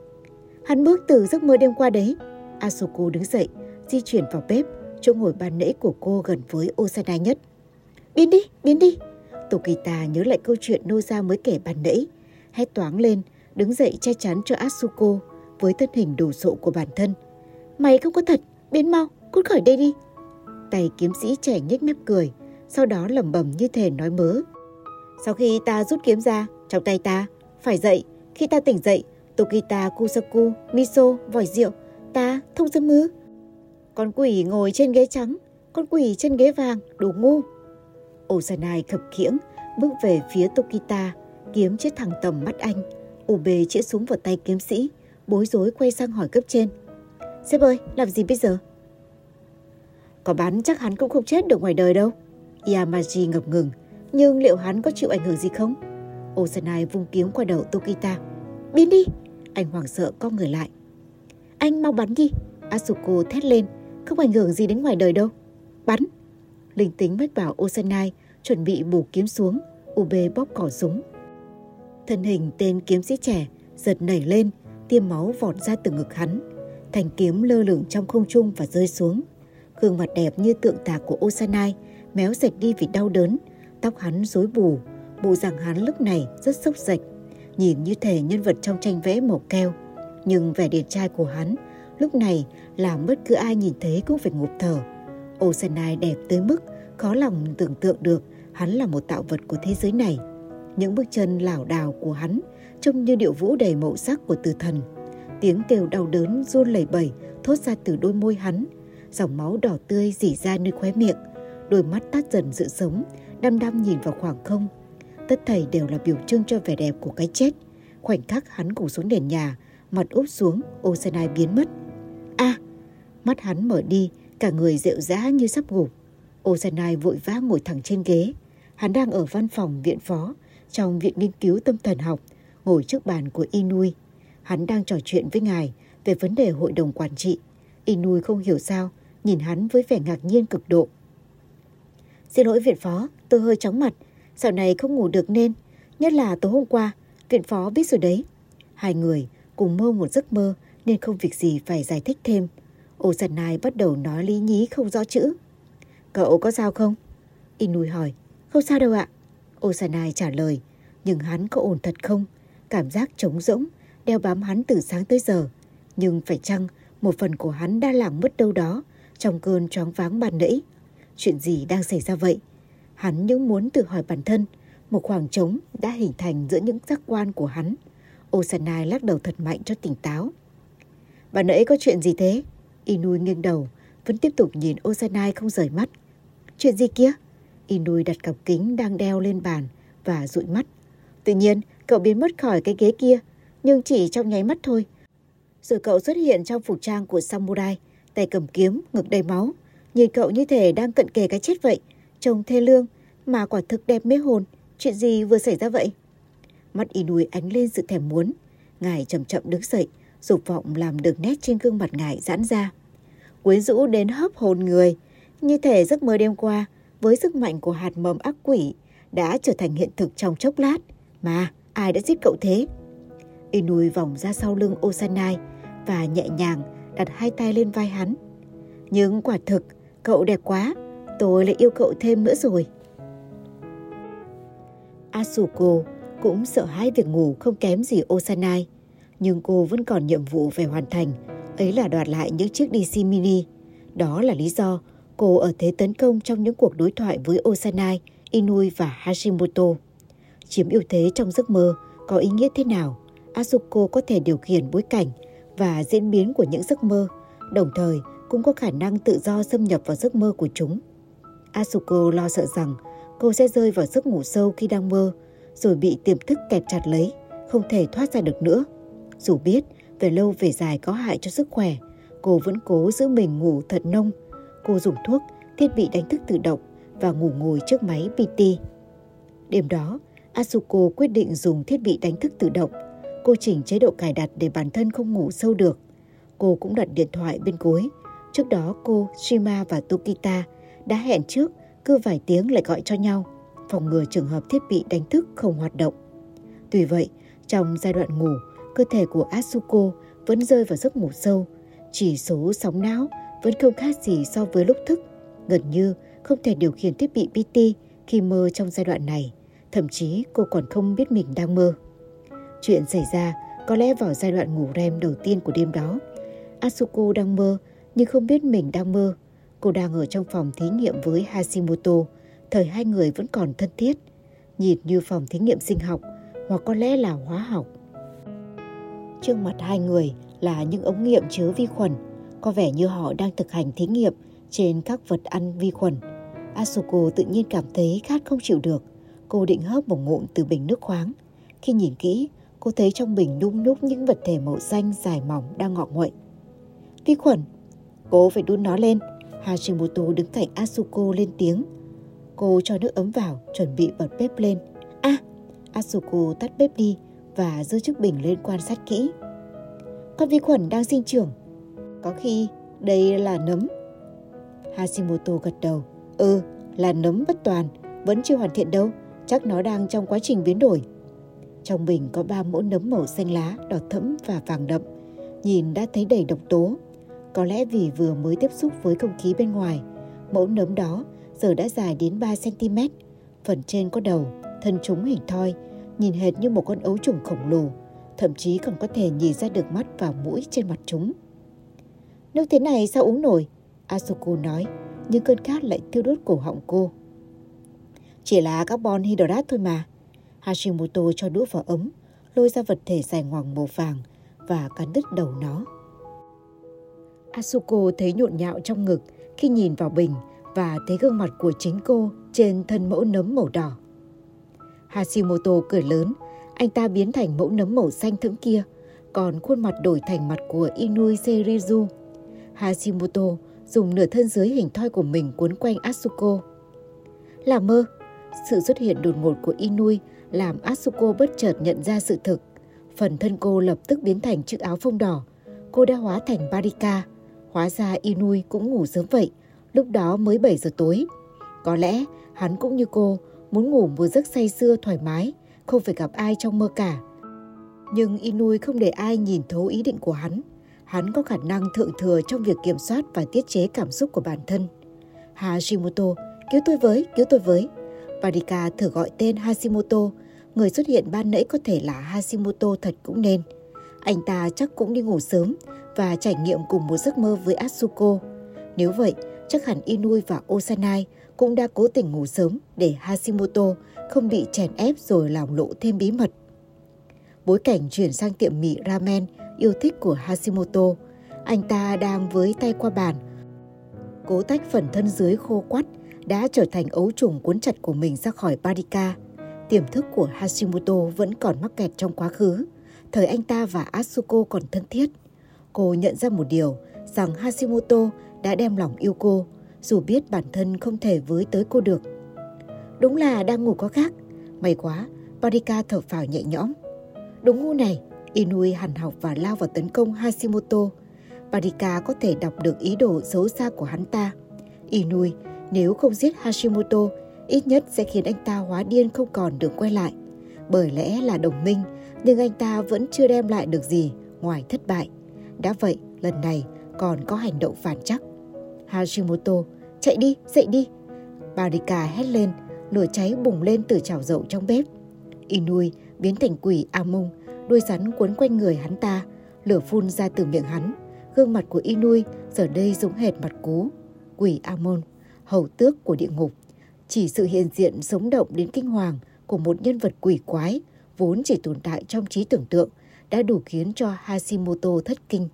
Hắn bước từ giấc mơ đêm qua đấy. Asuko đứng dậy, di chuyển vào bếp, chỗ ngồi ban nãy của cô gần với Ozanai nhất. Biến đi, biến đi. Tokita nhớ lại câu chuyện Noza mới kể ban nãy, hét toáng lên, đứng dậy che chắn cho Asuko với thân hình đồ sộ của bản thân. Mày không có thật, biến mau, cút khỏi đây đi. Tay kiếm sĩ trẻ nhếch mép cười, sau đó lẩm bẩm như thể nói mớ. Sau khi ta rút kiếm ra, trong tay ta, phải dậy, khi ta tỉnh dậy, Tokita Kusaku, miso, vòi rượu, ta thông dâm mưa. Con quỷ ngồi trên ghế trắng, con quỷ trên ghế vàng, đồ ngu. Ozanai khập khiễng, bước về phía Tokita, kiếm chết thẳng tầm mắt anh. Ube chĩa súng vào tay kiếm sĩ, bối rối quay sang hỏi cấp trên. Sếp ơi, làm gì bây giờ? Có bắn chắc hắn cũng không chết được ngoài đời đâu. Iyamaji ngập ngừng, nhưng liệu hắn có chịu ảnh hưởng gì không? Ozanai vung kiếm qua đầu Tokita. Biến đi! Anh hoảng sợ co người lại. Anh mau bắn đi! Asuko thét lên, không ảnh hưởng gì đến ngoài đời đâu. Bắn! Linh tính mách bảo Ozanai chuẩn bị bổ kiếm xuống. Ube bóp cỏ súng. Thân hình tên kiếm sĩ trẻ giật nảy lên, tiêm máu vọt ra từ ngực hắn. Thanh kiếm lơ lửng trong không trung và rơi xuống. Gương mặt đẹp như tượng tạc của Ozanai méo sạch đi vì đau đớn. Tóc hắn rối bù, bộ dạng hắn lúc này rất xốc xệch, nhìn như thể nhân vật trong tranh vẽ màu keo. Nhưng vẻ điển trai của hắn lúc này làm bất cứ ai nhìn thấy cũng phải ngụp thở. Ozanai đẹp tới mức khó lòng tưởng tượng được Hắn là một tạo vật của thế giới này. Những bước chân lảo đảo của hắn trông như điệu vũ đầy màu sắc của tử thần. Tiếng kêu đau đớn run lẩy bẩy thốt ra từ đôi môi hắn. Dòng máu đỏ tươi rỉ ra nơi khóe miệng. Đôi mắt tắt dần sự sống, đăm đăm nhìn vào khoảng không. Tất thảy đều là biểu trưng cho vẻ đẹp của cái chết. Khoảnh khắc hắn gục xuống nền nhà, mặt úp xuống, Osanai biến mất. A! Mắt hắn mở đi, cả người rệu rã như sắp gục. Osanai vội vã ngồi thẳng trên ghế. Hắn đang ở văn phòng viện phó, trong viện nghiên cứu tâm thần học, ngồi trước bàn của Inui. Hắn đang trò chuyện với ngài về vấn đề hội đồng quản trị. Inui không hiểu sao, nhìn hắn với vẻ ngạc nhiên cực độ. Xin lỗi viện phó, tôi hơi chóng mặt, dạo này không ngủ được nên, nhất là tối hôm qua, viện phó biết rồi đấy. Hai người cùng mơ một giấc mơ nên không việc gì phải giải thích thêm. Osanai bắt đầu nói lý nhí không rõ chữ. Cậu có sao không? Inui hỏi. Không sao đâu ạ. Osanai trả lời. Nhưng hắn có ổn thật không? Cảm giác trống rỗng đeo bám hắn từ sáng tới giờ. Nhưng phải chăng một phần của hắn đã lảng mất đâu đó trong cơn choáng váng ban nãy? Chuyện gì đang xảy ra vậy? Hắn những muốn tự hỏi bản thân. Một khoảng trống đã hình thành giữa những giác quan của hắn. Osanai lắc đầu thật mạnh cho tỉnh táo. Ban nãy có chuyện gì thế? Inui nghiêng đầu, vẫn tiếp tục nhìn Osanai không rời mắt. Chuyện gì kia? Inui đặt cặp kính đang đeo lên bàn và dụi mắt. Tự nhiên cậu biến mất khỏi cái ghế kia, nhưng chỉ trong nháy mắt thôi. Rồi cậu xuất hiện trong phục trang của samurai, tay cầm kiếm, ngực đầy máu. Nhìn cậu như thể đang cận kề cái chết vậy, trông thê lương mà quả thực đẹp mê hồn. Chuyện gì vừa xảy ra vậy? Mắt Inui ánh lên sự thèm muốn. Ngài chậm chậm đứng dậy, dục vọng làm đường nét trên gương mặt ngài giãn ra. Quyến rũ đến hấp hồn người, như thể giấc mơ đêm qua với sức mạnh của hạt mầm ác quỷ đã trở thành hiện thực trong chốc lát. Mà ai đã giết cậu thế? Inui vòng ra sau lưng Osanai và nhẹ nhàng đặt hai tay lên vai hắn. Nhưng quả thực cậu đẹp quá, tôi lại yêu cậu thêm nữa rồi. Asuko cũng sợ hãi việc ngủ không kém gì Osanai, nhưng cô vẫn còn nhiệm vụ phải hoàn thành, ấy là đoạt lại những chiếc đê xê mini. Đó là lý do cô ở thế tấn công trong những cuộc đối thoại với Osanai, Inui và Hashimoto. Chiếm ưu thế trong giấc mơ có ý nghĩa thế nào? Asuko có thể điều khiển bối cảnh và diễn biến của những giấc mơ, đồng thời cũng có khả năng tự do xâm nhập vào giấc mơ của chúng. Asuko lo sợ rằng cô sẽ rơi vào giấc ngủ sâu khi đang mơ, rồi bị tiềm thức kẹp chặt lấy, không thể thoát ra được nữa. Dù biết về lâu về dài có hại cho sức khỏe, cô vẫn cố giữ mình ngủ thật nông. Cô dùng thuốc, thiết bị đánh thức tự động và ngủ ngồi trước máy pê tê. Đêm đó, Asuko quyết định dùng thiết bị đánh thức tự động. Cô chỉnh chế độ cài đặt để bản thân không ngủ sâu được. Cô cũng đặt điện thoại bên gối. Trước đó cô, Shima và Tokita đã hẹn trước, cứ vài tiếng lại gọi cho nhau, phòng ngừa trường hợp thiết bị đánh thức không hoạt động. Tuy vậy, trong giai đoạn ngủ, cơ thể của Asuko vẫn rơi vào giấc ngủ sâu. Chỉ số sóng não vẫn không khác gì so với lúc thức. Gần như không thể điều khiển thiết bị pê tê khi mơ trong giai đoạn này. Thậm chí cô còn không biết mình đang mơ. Chuyện xảy ra có lẽ vào giai đoạn ngủ rem đầu tiên của đêm đó. Asuko đang mơ nhưng không biết mình đang mơ. Cô đang ở trong phòng thí nghiệm với Hashimoto, thời hai người vẫn còn thân thiết, nhìn như phòng thí nghiệm sinh học hoặc có lẽ là hóa học. Trước mặt hai người là những ống nghiệm chứa vi khuẩn, có vẻ như họ đang thực hành thí nghiệm trên các vật ăn vi khuẩn. Asuko tự nhiên cảm thấy khát không chịu được. Cô định hớp một ngụm từ bình nước khoáng. Khi nhìn kỹ, cô thấy trong bình nung nhúc những vật thể màu xanh dài mỏng đang ngọ nguậy. Vi khuẩn! Cô phải đun nó lên. Hashimoto đứng cạnh Asuko lên tiếng. Cô cho nước ấm vào, chuẩn bị bật bếp lên. À! Asuko tắt bếp đi và giơ chiếc bình lên quan sát kỹ. Con vi khuẩn đang sinh trưởng. Có khi đây là nấm. Hashimoto gật đầu. Ừ, là nấm bất toàn, vẫn chưa hoàn thiện đâu, chắc nó đang trong quá trình biến đổi. Trong bình có ba mẫu nấm màu xanh lá, đỏ thẫm và vàng đậm. Nhìn đã thấy đầy độc tố. Có lẽ vì vừa mới tiếp xúc với không khí bên ngoài, mẫu nấm đó giờ đã dài đến ba xăng ti mét. Phần trên có đầu, thân chúng hình thoi, nhìn hệt như một con ấu trùng khổng lồ. Thậm chí còn có thể nhìn ra được mắt và mũi trên mặt chúng. Nước thế này sao uống nổi? Asuko nói, nhưng cơn khát lại thiêu đốt cổ họng cô. Chỉ là carbon hydrate thôi mà. Hashimoto cho đũa vào ống, lôi ra vật thể dài ngoằng màu vàng và cắn đứt đầu nó. Asuko thấy nhộn nhạo trong ngực khi nhìn vào bình và thấy gương mặt của chính cô trên thân mẫu nấm màu đỏ. Hashimoto cười lớn, anh ta biến thành mẫu nấm màu xanh thẫm kia, còn khuôn mặt đổi thành mặt của Inui Seirizu. Hashimoto dùng nửa thân dưới hình thoi của mình quấn quanh Asuko. Là mơ. Sự xuất hiện đột ngột của Inui làm Asuko bất chợt nhận ra sự thực. Phần thân cô lập tức biến thành chiếc áo phông đỏ. Cô đã hóa thành Barika. Hóa ra Inui cũng ngủ sớm vậy. Lúc đó mới bảy giờ tối. Có lẽ hắn cũng như cô, muốn ngủ một giấc say sưa thoải mái, không phải gặp ai trong mơ cả. Nhưng Inui không để ai nhìn thấu ý định của hắn. Hắn có khả năng thượng thừa trong việc kiểm soát và tiết chế cảm xúc của bản thân. Hashimoto, cứu tôi với, cứu tôi với. Barika thử gọi tên Hashimoto. Người xuất hiện ban nãy có thể là Hashimoto thật cũng nên. Anh ta chắc cũng đi ngủ sớm và trải nghiệm cùng một giấc mơ với Asuko. Nếu vậy, chắc hẳn Inui và Osanai cũng đã cố tình ngủ sớm để Hashimoto không bị chèn ép rồi làm lộ thêm bí mật. Bối cảnh chuyển sang tiệm mì ramen yêu thích của Hashimoto. Anh ta đang với tay qua bàn, cố tách phần thân dưới khô quắt đã trở thành ấu trùng cuốn chặt của mình ra khỏi Barika. Tiềm thức của Hashimoto vẫn còn mắc kẹt trong quá khứ, thời anh ta và Asuko còn thân thiết. Cô nhận ra một điều, rằng Hashimoto đã đem lòng yêu cô, dù biết bản thân không thể với tới cô được. Đúng là đang ngủ có khác. May quá, Barika thở phào nhẹ nhõm. Đúng ngu này, Inui hằn học và lao vào tấn công Hashimoto. Barika có thể đọc được ý đồ xấu xa của hắn ta. Inui, nếu không giết Hashimoto, ít nhất sẽ khiến anh ta hóa điên không còn đường quay lại. Bởi lẽ là đồng minh, nhưng anh ta vẫn chưa đem lại được gì ngoài thất bại. Đã vậy, lần này còn có hành động phản trắc. Hashimoto, chạy đi, dậy đi. Barika hét lên, lửa cháy bùng lên từ chảo dầu trong bếp. Inui biến thành quỷ Amon, đuôi rắn quấn quanh người hắn ta, lửa phun ra từ miệng hắn. Gương mặt của Inui giờ đây giống hệt mặt cú. Quỷ Amon, hầu tước của địa ngục. Chỉ sự hiện diện sống động đến kinh hoàng của một nhân vật quỷ quái vốn chỉ tồn tại trong trí tưởng tượng đã đủ khiến cho Hashimoto thất kinh.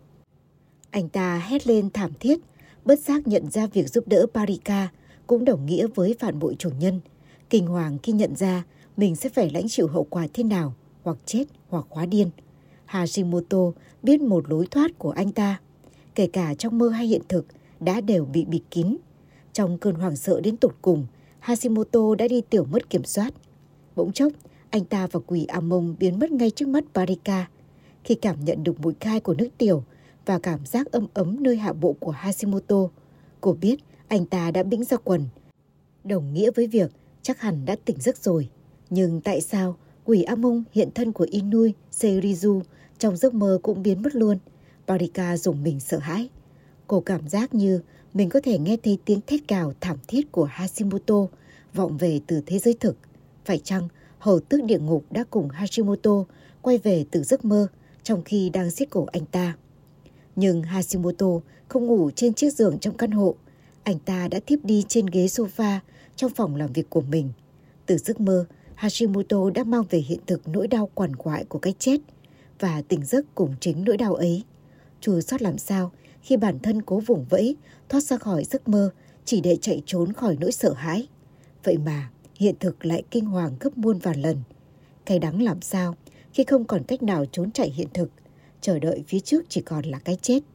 Anh ta hét lên thảm thiết, bất giác nhận ra việc giúp đỡ Barika cũng đồng nghĩa với phản bội chủ nhân. Kinh hoàng khi nhận ra mình sẽ phải lãnh chịu hậu quả thế nào, hoặc chết hoặc hóa điên. Hashimoto biết một lối thoát của anh ta, kể cả trong mơ hay hiện thực, đã đều bị bịt kín. Trong cơn hoảng sợ đến tột cùng, Hashimoto đã đi tiểu mất kiểm soát. Bỗng chốc, anh ta và quỷ Amon biến mất ngay trước mắt Barika. Khi cảm nhận được mùi khai của nước tiểu và cảm giác ấm ấm nơi hạ bộ của Hashimoto, cô biết anh ta đã bĩnh ra quần. Đồng nghĩa với việc chắc hẳn đã tỉnh giấc rồi. Nhưng tại sao quỷ Amon hiện thân của Inui Seirizu trong giấc mơ cũng biến mất luôn? Barika rùng mình sợ hãi. Cô cảm giác như mình có thể nghe thấy tiếng thét gào thảm thiết của Hashimoto vọng về từ thế giới thực. Phải chăng hầu tước địa ngục đã cùng Hashimoto quay về từ giấc mơ trong khi đang siết cổ anh ta? Nhưng Hashimoto không ngủ trên chiếc giường trong căn hộ. Anh ta đã thiếp đi trên ghế sofa trong phòng làm việc của mình. Từ giấc mơ, Hashimoto đã mang về hiện thực nỗi đau quằn quại của cái chết và tỉnh giấc cùng chính nỗi đau ấy. Chua xót làm sao khi bản thân cố vùng vẫy thoát ra khỏi giấc mơ chỉ để chạy trốn khỏi nỗi sợ hãi. Vậy mà hiện thực lại kinh hoàng gấp muôn vàn lần. Cay đắng làm sao khi không còn cách nào trốn chạy hiện thực, chờ đợi phía trước chỉ còn là cái chết.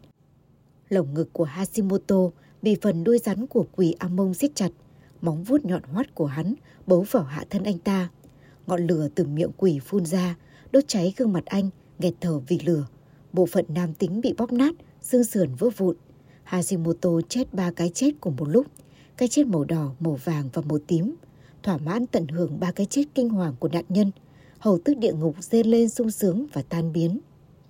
Lồng ngực của Hashimoto bị phần đuôi rắn của quỷ Amon siết chặt, móng vuốt nhọn hoắt của hắn bấu vào hạ thân anh ta. Ngọn lửa từ miệng quỷ phun ra, đốt cháy gương mặt anh, nghẹt thở vì lửa. Bộ phận nam tính bị bóp nát, xương sườn vỡ vụn. Hashimoto chết ba cái chết cùng một lúc, cái chết màu đỏ, màu vàng và màu tím. Thỏa mãn tận hưởng ba cái chết kinh hoàng của nạn nhân, hầu tước địa ngục rên lên sung sướng và tan biến.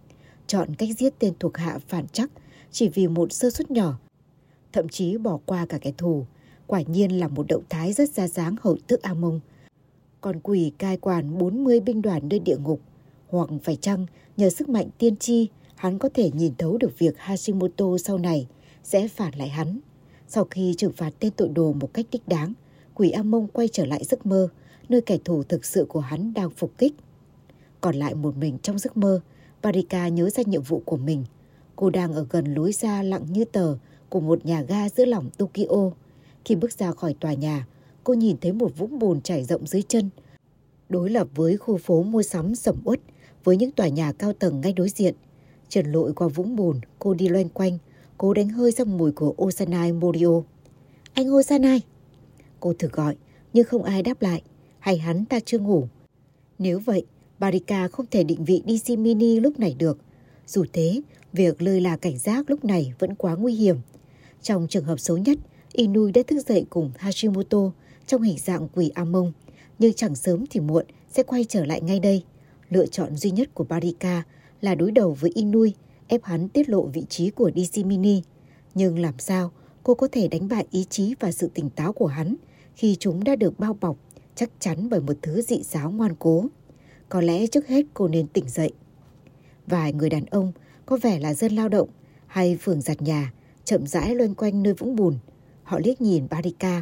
Chọn cách giết tên thuộc hạ phản trắc chỉ vì một sơ suất nhỏ, thậm chí bỏ qua cả kẻ thù, quả nhiên là một động thái rất ra dáng hầu tước Amon. Con quỷ cai quản bốn mươi binh đoàn nơi địa ngục, hoặc phải chăng nhờ sức mạnh tiên tri, hắn có thể nhìn thấu được việc Hashimoto sau này sẽ phản lại hắn. Sau khi trừng phạt tên tội đồ một cách đích đáng, Quỷ A Mông quay trở lại giấc mơ, nơi kẻ thù thực sự của hắn đang phục kích. Còn lại một mình trong giấc mơ, Barika nhớ ra nhiệm vụ của mình. Cô đang ở gần lối ra lặng như tờ của một nhà ga giữa lòng Tokyo. Khi bước ra khỏi tòa nhà, cô nhìn thấy một vũng bùn trải rộng dưới chân, đối lập với khu phố mua sắm sầm uất với những tòa nhà cao tầng ngay đối diện. Trần lội qua vũng bùn, cô đi loanh quanh, cố đánh hơi ra mùi của Osanai Morio. Anh Osanai! Cô thử gọi, nhưng không ai đáp lại. Hay hắn ta chưa ngủ? Nếu vậy, Barika không thể định vị đê xê Mini lúc này được. Dù thế, việc lơi là cảnh giác lúc này vẫn quá nguy hiểm. Trong trường hợp xấu nhất, Inui đã thức dậy cùng Hashimoto trong hình dạng quỷ A Mông, nhưng chẳng sớm thì muộn sẽ quay trở lại ngay đây. Lựa chọn duy nhất của Barika là đối đầu với Inui, ép hắn tiết lộ vị trí của đê xê Mini. Nhưng làm sao cô có thể đánh bại ý chí và sự tỉnh táo của hắn khi chúng đã được bao bọc chắc chắn bởi một thứ dị giáo ngoan cố? Có lẽ trước hết cô nên tỉnh dậy. Vài người đàn ông có vẻ là dân lao động hay phường giặt nhà chậm rãi loanh quanh nơi vũng bùn. Họ liếc nhìn Barika.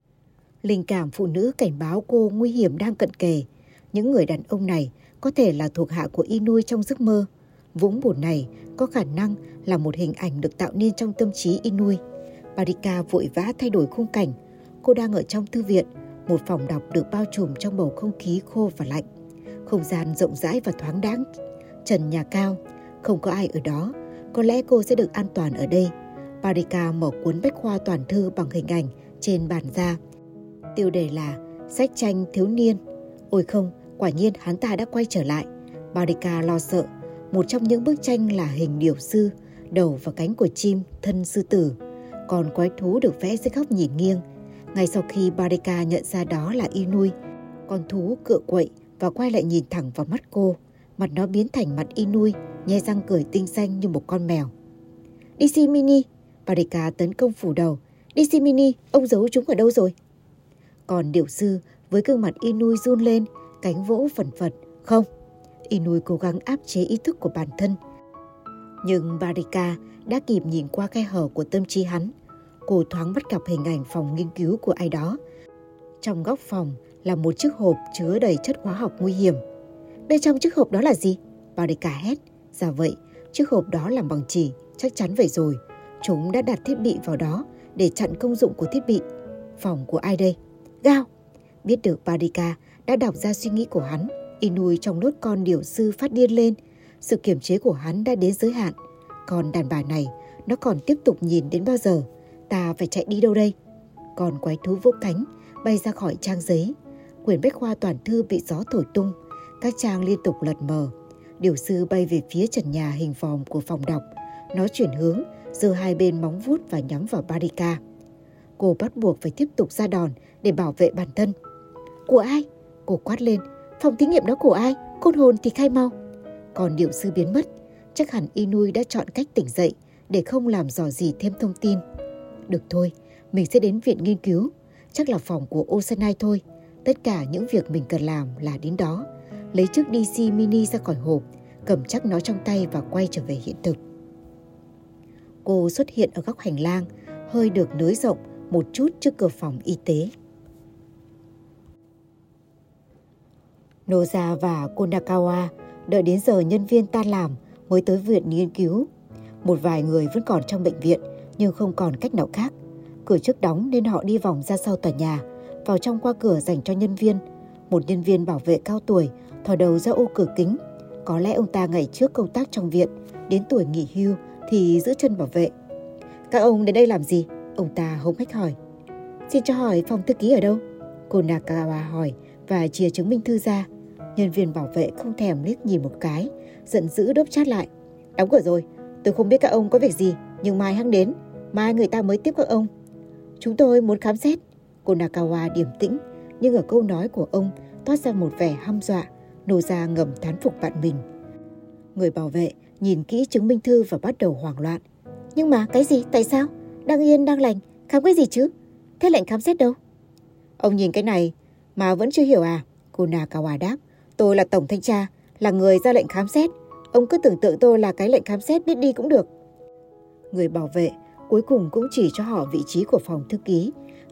Linh cảm phụ nữ cảnh báo cô nguy hiểm đang cận kề. Những người đàn ông này có thể là thuộc hạ của Inui trong giấc mơ. Vũng bùn này có khả năng là một hình ảnh được tạo nên trong tâm trí Inui. Barika vội vã thay đổi khung cảnh. Cô đang ở trong thư viện, một phòng đọc được bao trùm trong bầu không khí khô và lạnh. Không gian rộng rãi và thoáng đãng, trần nhà cao, không có ai ở đó. Có lẽ cô sẽ được an toàn ở đây. Barika mở cuốn bách khoa toàn thư bằng hình ảnh trên bàn ra. Tiêu đề là sách tranh thiếu niên. Ôi không, quả nhiên hắn ta đã quay trở lại. Barika lo sợ. Một trong những bức tranh là hình điểu sư, đầu và cánh của chim, thân sư tử. Còn quái thú được vẽ dưới góc nhìn nghiêng. Ngay sau khi Barika nhận ra đó là Inui, con thú cựa quậy và quay lại nhìn thẳng vào mắt cô. Mặt nó biến thành mặt Inui, nhe răng cười tinh xanh như một con mèo. đê xê Mini! Barika tấn công phủ đầu. đê xê Mini, ông giấu chúng ở đâu rồi? Còn điểu sư với gương mặt Inui run lên, cánh vỗ phần phật. Không! Inui cố gắng áp chế ý thức của bản thân. Nhưng Barika đã kịp nhìn qua khe hở của tâm trí hắn. Cô thoáng bắt gặp hình ảnh phòng nghiên cứu của ai đó. Trong góc phòng là một chiếc hộp chứa đầy chất hóa học nguy hiểm. Bên trong chiếc hộp đó là gì? Barika hét. Dạ vậy, chiếc hộp đó làm bằng chỉ, chắc chắn vậy rồi. Chúng đã đặt thiết bị vào đó để chặn công dụng của thiết bị. Phòng của ai đây? Gao! Biết được Barika đã đọc ra suy nghĩ của hắn, Inui trong nốt con điểu sư phát điên lên. Sự kiềm chế của hắn đã đến giới hạn. Còn đàn bà này, nó còn tiếp tục nhìn đến bao giờ? Ta phải chạy đi đâu đây? Còn quái thú vỗ cánh, bay ra khỏi trang giấy. Quyển bách khoa toàn thư bị gió thổi tung. Các trang liên tục lật mờ. Điểu sư bay về phía trần nhà hình vòm của phòng đọc. Nó chuyển hướng, giơ hai bên móng vuốt và nhắm vào Barika. Cô bắt buộc phải tiếp tục ra đòn để bảo vệ bản thân. Của ai? Cô quát lên. Phòng thí nghiệm đó của ai? Côn hồn thì khai mau. Còn điểu sư biến mất. Chắc hẳn Inui đã chọn cách tỉnh dậy để không làm dò dỉ thêm thông tin. Được thôi, mình sẽ đến viện nghiên cứu. Chắc là phòng của Osanai thôi. Tất cả những việc mình cần làm là đến đó. Lấy chiếc đê xê Mini ra khỏi hộp, cầm chắc nó trong tay và quay trở về hiện thực. Cô xuất hiện ở góc hành lang, hơi được nới rộng một chút trước cửa phòng y tế. Noza và Konakawa đợi đến giờ nhân viên tan làm mới tới viện nghiên cứu. Một vài người vẫn còn trong bệnh viện nhưng không còn cách nào khác. Cửa trước đóng nên họ đi vòng ra sau tòa nhà, vào trong qua cửa dành cho nhân viên. Một nhân viên bảo vệ cao tuổi thò đầu ra ô cửa kính. Có lẽ ông ta ngày trước công tác trong viện, đến tuổi nghỉ hưu thì giữ chân bảo vệ. Các ông đến đây làm gì? Ông ta hống hách hỏi. Xin cho hỏi phòng thư ký ở đâu? Konakawa hỏi và chìa chứng minh thư ra. Nhân viên bảo vệ không thèm liếc nhìn một cái, giận dữ đốp chát lại. Đóng cửa rồi, tôi không biết các ông có việc gì, nhưng mai hẵng đến, mai người ta mới tiếp các ông. Chúng tôi muốn khám xét. Konakawa điềm tĩnh, nhưng ở câu nói của ông toát ra một vẻ hăm dọa. Noza ngầm thán phục bạn mình. Người bảo vệ nhìn kỹ chứng minh thư và bắt đầu hoảng loạn. Nhưng mà cái gì? Tại sao? Đang yên, đang lành, khám cái gì chứ? Thế lệnh khám xét đâu? Ông nhìn cái này mà vẫn chưa hiểu à? Konakawa đáp. Tôi là tổng thanh tra, là người ra lệnh khám xét. Ông cứ tưởng tượng tôi là cái lệnh khám xét biết đi cũng được. Người bảo vệ cuối cùng cũng chỉ cho họ vị trí của phòng thư ký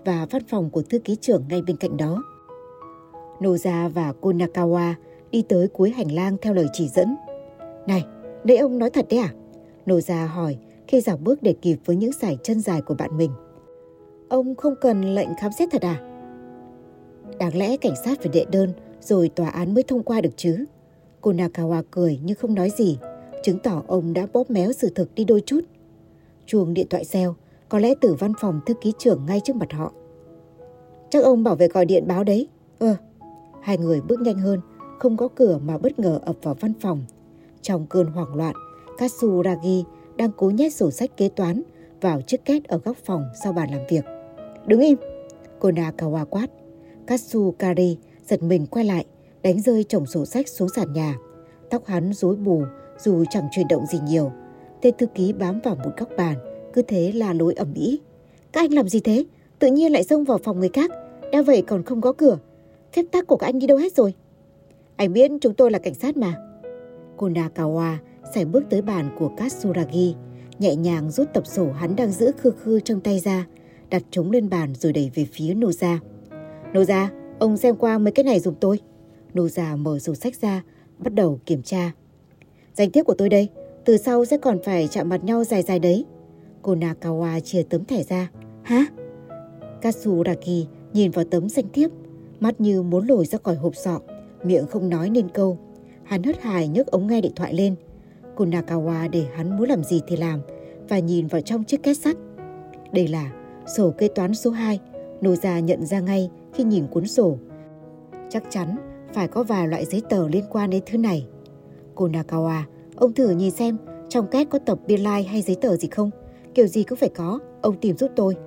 và văn phòng của thư ký trưởng ngay bên cạnh đó. Noza và Konakawa đi tới cuối hành lang theo lời chỉ dẫn. Này, nãy ông nói thật đấy à? Noza hỏi khi dạo bước để kịp với những sải chân dài của bạn mình. Ông không cần lệnh khám xét thật à? Đáng lẽ cảnh sát phải đệ đơn rồi tòa án mới thông qua được chứ. Konakawa cười nhưng không nói gì, chứng tỏ ông đã bóp méo sự thực đi đôi chút. Chuông điện thoại reo, có lẽ từ văn phòng thư ký trưởng ngay trước mặt họ. Chắc ông bảo vệ gọi điện báo đấy. Ờ, hai người bước nhanh hơn, không có cửa mà bất ngờ ập vào văn phòng. Trong cơn hoảng loạn, Katsuragi đang cố nhét sổ sách kế toán vào chiếc két ở góc phòng sau bàn làm việc. Đứng im! Konakawa quát. Katsukari giật mình quay lại, đánh rơi chồng sổ sách xuống sàn nhà. Tóc hắn rối bù dù chẳng chuyển động gì nhiều. Tên thư ký bám vào một góc bàn, cứ thế la lối ầm ĩ. Các anh làm gì thế? Tự nhiên lại xông vào phòng người khác, đã vậy còn không có cửa. Phép tắc của các anh đi đâu hết rồi? Anh biết chúng tôi là cảnh sát mà. Konakawa sải bước tới bàn của Katsuragi, nhẹ nhàng rút tập sổ hắn đang giữ khư khư trong tay ra, đặt chúng lên bàn rồi đẩy về phía Noza. Noza, ông xem qua mấy cái này giùm tôi. Noza mở sổ sách ra, bắt đầu kiểm tra. Danh thiếp của tôi đây, từ sau sẽ còn phải chạm mặt nhau dài dài đấy. Konakawa chia tấm thẻ ra. Hả? Katsuragi nhìn vào tấm danh thiếp, mắt như muốn lồi ra khỏi hộp sọ, miệng không nói nên câu. Hắn hớt hải nhấc ống nghe điện thoại lên. Konakawa để hắn muốn làm gì thì làm và nhìn vào trong chiếc két sắt. Đây là sổ kế toán số hai. Noza nhận ra ngay khi nhìn cuốn sổ. Chắc chắn phải có vài loại giấy tờ liên quan đến thứ này. Konakawa, ông thử nhìn xem trong két có tập biên lai hay giấy tờ gì không? Kiểu gì cũng phải có, ông tìm giúp tôi.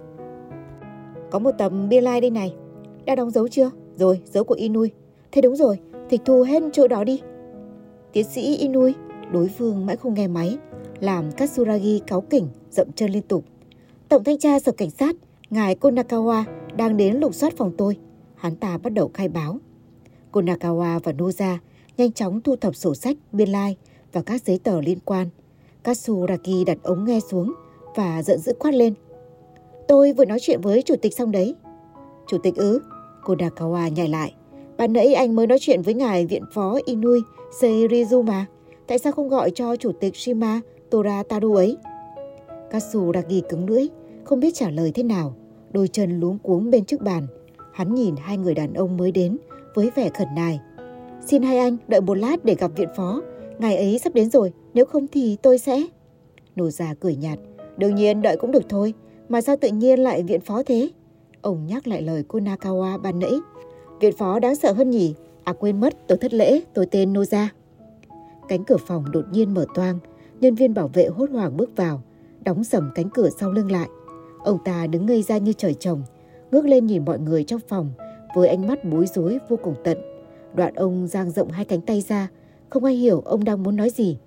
Có một tập biên lai đây này. Đã đóng dấu chưa? Rồi, dấu của Inui. Thế đúng rồi, tịch thu hết chỗ đó đi. Tiến sĩ Inui, đối phương mãi không nghe máy, làm Katsuragi cáu kỉnh, dậm chân liên tục. Tổng thanh tra sở cảnh sát, ngài Konakawa đang đến lục soát phòng tôi. Hắn ta bắt đầu khai báo. Konakawa và Noza nhanh chóng thu thập sổ sách, biên lai và các giấy tờ liên quan. Katsuragi đặt ống nghe xuống và giận dữ quát lên. Tôi vừa nói chuyện với chủ tịch xong đấy. Chủ tịch ư? Konakawa nhảy lại. Ban nãy anh mới nói chuyện với ngài viện phó Inui Seirizu mà. Tại sao không gọi cho chủ tịch Shima Torataru ấy? Katsuragi cứng lưỡi, không biết trả lời thế nào, đôi chân luống cuống bên trước bàn. Hắn nhìn hai người đàn ông mới đến với vẻ khẩn nài. Xin hai anh đợi một lát để gặp viện phó, ngài ấy sắp đến rồi, nếu không thì tôi sẽ... Noza cười nhạt. Đương nhiên đợi cũng được thôi, mà sao tự nhiên lại viện phó thế? Ông nhắc lại lời Konakawa ban nãy. Viện phó đáng sợ hơn nhỉ? À quên mất, tôi thất lễ, tôi tên Noza. Cánh cửa phòng đột nhiên mở toang, nhân viên bảo vệ hốt hoảng bước vào, đóng sầm cánh cửa sau lưng lại. Ông ta đứng ngây ra như trời trồng, ngước lên nhìn mọi người trong phòng với ánh mắt bối rối vô cùng tận. Đoạn ông dang rộng hai cánh tay ra, không ai hiểu ông đang muốn nói gì.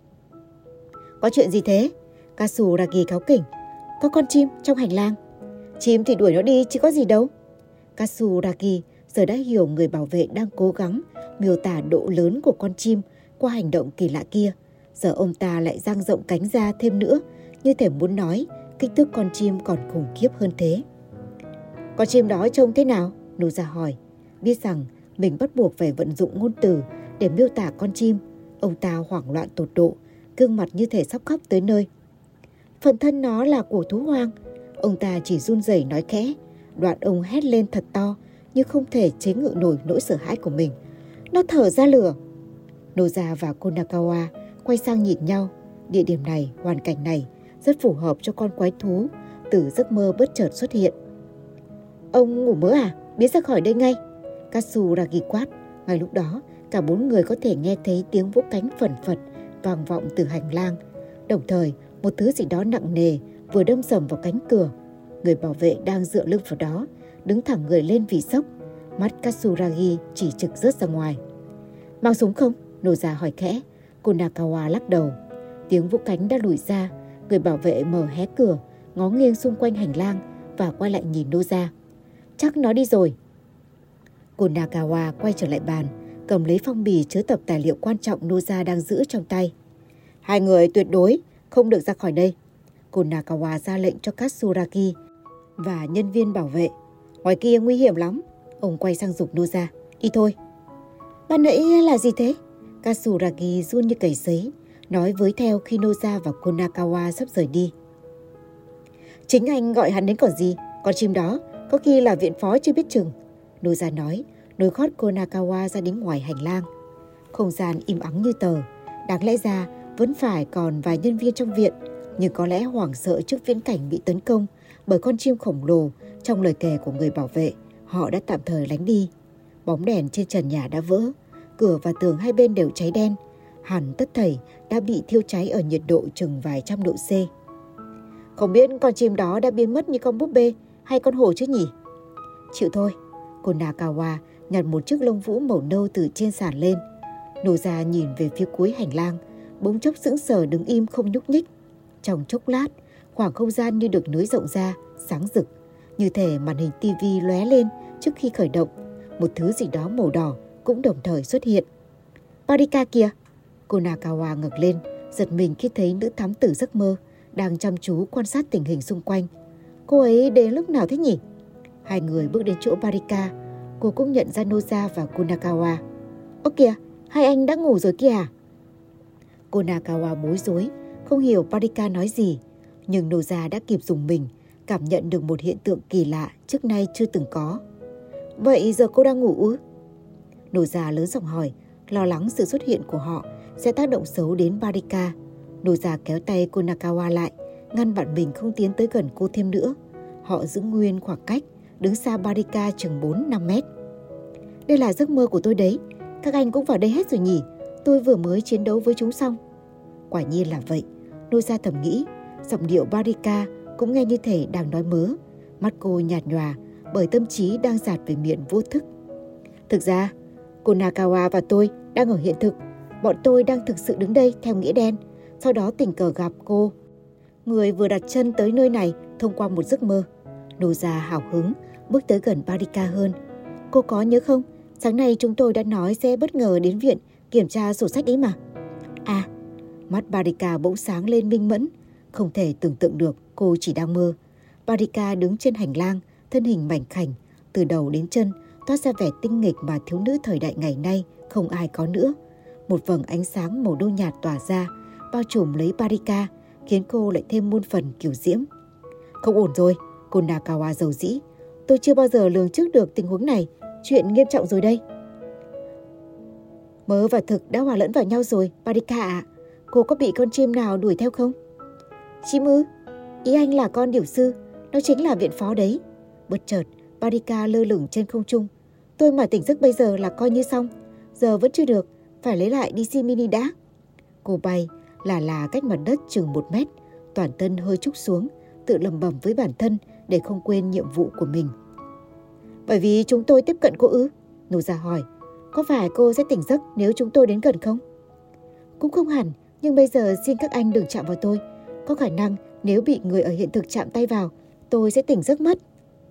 Có chuyện gì thế? Katsuragi cáu kỉnh. Có con chim trong hành lang. Chim thì đuổi nó đi chứ có gì đâu. Katsuragi giờ đã hiểu người bảo vệ đang cố gắng miêu tả độ lớn của con chim qua hành động kỳ lạ kia. Giờ ông ta lại dang rộng cánh ra thêm nữa, như thể muốn nói kích thước con chim còn khủng khiếp hơn thế. Con chim đó trông thế nào? Noza hỏi. Biết rằng mình bắt buộc phải vận dụng ngôn từ để miêu tả con chim, ông ta hoảng loạn tột độ, gương mặt như thể sắp khóc tới nơi. Phần thân nó là của thú hoang. Ông ta chỉ run rẩy nói khẽ. Đoạn ông hét lên thật to, nhưng không thể chế ngự nổi nỗi sợ hãi của mình. Nó thở ra lửa. Noza và Konakawa quay sang nhìn nhau. Địa điểm này, hoàn cảnh này rất phù hợp cho con quái thú từ giấc mơ bất chợt xuất hiện. Ông ngủ mơ à? Biến ra khỏi đây ngay. Katsuragi quát. Ngay lúc đó, cả bốn người có thể nghe thấy tiếng vỗ cánh phẩn phật vang vọng từ hành lang. Đồng thời, một thứ gì đó nặng nề vừa đâm sầm vào cánh cửa. Người bảo vệ đang dựa lưng vào đó, đứng thẳng người lên vì sốc. Mắt Katsuragi chỉ trực rớt ra ngoài. Mang súng không? Noza hỏi khẽ. Konakawa lắc đầu. Tiếng vỗ cánh đã lùi ra. Người bảo vệ mở hé cửa, ngó nghiêng xung quanh hành lang và quay lại nhìn Noza. Chắc nó đi rồi. Konakawa quay trở lại bàn, cầm lấy phong bì chứa tập tài liệu quan trọng Noza đang giữ trong tay. Hai người tuyệt đối không được ra khỏi đây. Konakawa ra lệnh cho Katsuragi và nhân viên bảo vệ. Ngoài kia nguy hiểm lắm. Ông quay sang giục Noza. Đi thôi. Ban nãy là gì thế? Katsuragi run như cầy sấy, nói với theo khi Noza và Konakawa sắp rời đi. Chính anh gọi hắn đến còn gì. Con chim đó có khi là viện phó chưa biết chừng. Noza nói, nối gót Konakawa ra đến ngoài hành lang. Không gian im ắng như tờ. Đáng lẽ ra vẫn phải còn vài nhân viên trong viện, nhưng có lẽ hoảng sợ trước viễn cảnh bị tấn công bởi con chim khổng lồ trong lời kể của người bảo vệ, họ đã tạm thời lánh đi. Bóng đèn trên trần nhà đã vỡ, cửa và tường hai bên đều cháy đen. Hẳn tất thảy đã bị thiêu cháy ở nhiệt độ chừng vài trăm độ C. Không biết con chim đó đã biến mất như con búp bê hay con hổ chứ nhỉ? Chịu thôi. Konakawa nhặt một chiếc lông vũ màu nâu từ trên sàn lên. Noza nhìn về phía cuối hành lang, bỗng chốc sững sờ đứng im không nhúc nhích. Trong chốc lát, khoảng không gian như được nới rộng ra, sáng rực, như thể màn hình tivi lóe lên trước khi khởi động. Một thứ gì đó màu đỏ cũng đồng thời xuất hiện. Parika kìa! Konakawa ngẩng lên, giật mình khi thấy nữ thám tử giấc mơ đang chăm chú quan sát tình hình xung quanh. Cô ấy đến lúc nào thế nhỉ? Hai người bước đến chỗ Parika. Cô cũng nhận ra Noza và Konakawa. Ơ kìa, hai anh đã ngủ rồi kia à? Konakawa bối rối, không hiểu Parika nói gì. Nhưng Noza đã kịp dùng mình, cảm nhận được một hiện tượng kỳ lạ trước nay chưa từng có. Vậy giờ cô đang ngủ ư? Noza lớn giọng hỏi, lo lắng sự xuất hiện của họ sẽ tác động xấu đến Parika. Noza kéo tay Konakawa lại, ngăn bạn mình không tiến tới gần cô thêm nữa. Họ giữ nguyên khoảng cách, đứng xa Parika chừng bốn năm mét. Đây là giấc mơ của tôi đấy. Các anh cũng vào đây hết rồi nhỉ? Tôi vừa mới chiến đấu với chúng xong. Quả nhiên là vậy. Noza thầm nghĩ. Giọng điệu Parika cũng nghe như thể đang nói mớ. Mắt cô nhạt nhòa bởi tâm trí đang dạt về miệng vô thức. Thực ra, Konakawa và tôi đang ở hiện thực. Bọn tôi đang thực sự đứng đây theo nghĩa đen. Sau đó tình cờ gặp cô, người vừa đặt chân tới nơi này thông qua một giấc mơ. Noza hào hứng bước tới gần Parika hơn. Cô có nhớ không? Sáng nay chúng tôi đã nói sẽ bất ngờ đến viện kiểm tra sổ sách đấy mà. À, mắt Parika bỗng sáng lên minh mẫn. Không thể tưởng tượng được cô chỉ đang mơ. Parika đứng trên hành lang, thân hình mảnh khảnh, từ đầu đến chân toát ra vẻ tinh nghịch mà thiếu nữ thời đại ngày nay không ai có nữa. Một vầng ánh sáng màu nâu nhạt tỏa ra, bao trùm lấy Parika, khiến cô lại thêm muôn phần kiều diễm. Không ổn rồi, Konakawa rầu rĩ. Tôi chưa bao giờ lường trước được tình huống này. Chuyện nghiêm trọng rồi đây. Mơ và thực đã hòa lẫn vào nhau rồi, Parika ạ. Cô có bị con chim nào đuổi theo không? Chim ư? Ý anh là con điểu sư. Nó chính là viện phó đấy. Bất chợt, Parika lơ lửng trên không trung. Tôi mà tỉnh giấc bây giờ là coi như xong. Giờ vẫn chưa được, phải lấy lại đê xê mini đã. Cô bay là là cách mặt đất chừng một mét, toàn thân hơi trúc xuống, tự lẩm bẩm với bản thân để không quên nhiệm vụ của mình. Bởi vì chúng tôi tiếp cận cô ư? Noza hỏi. Có phải cô sẽ tỉnh giấc nếu chúng tôi đến gần không? Cũng không hẳn, nhưng bây giờ xin các anh đừng chạm vào tôi. Có khả năng nếu bị người ở hiện thực chạm tay vào, tôi sẽ tỉnh giấc mất.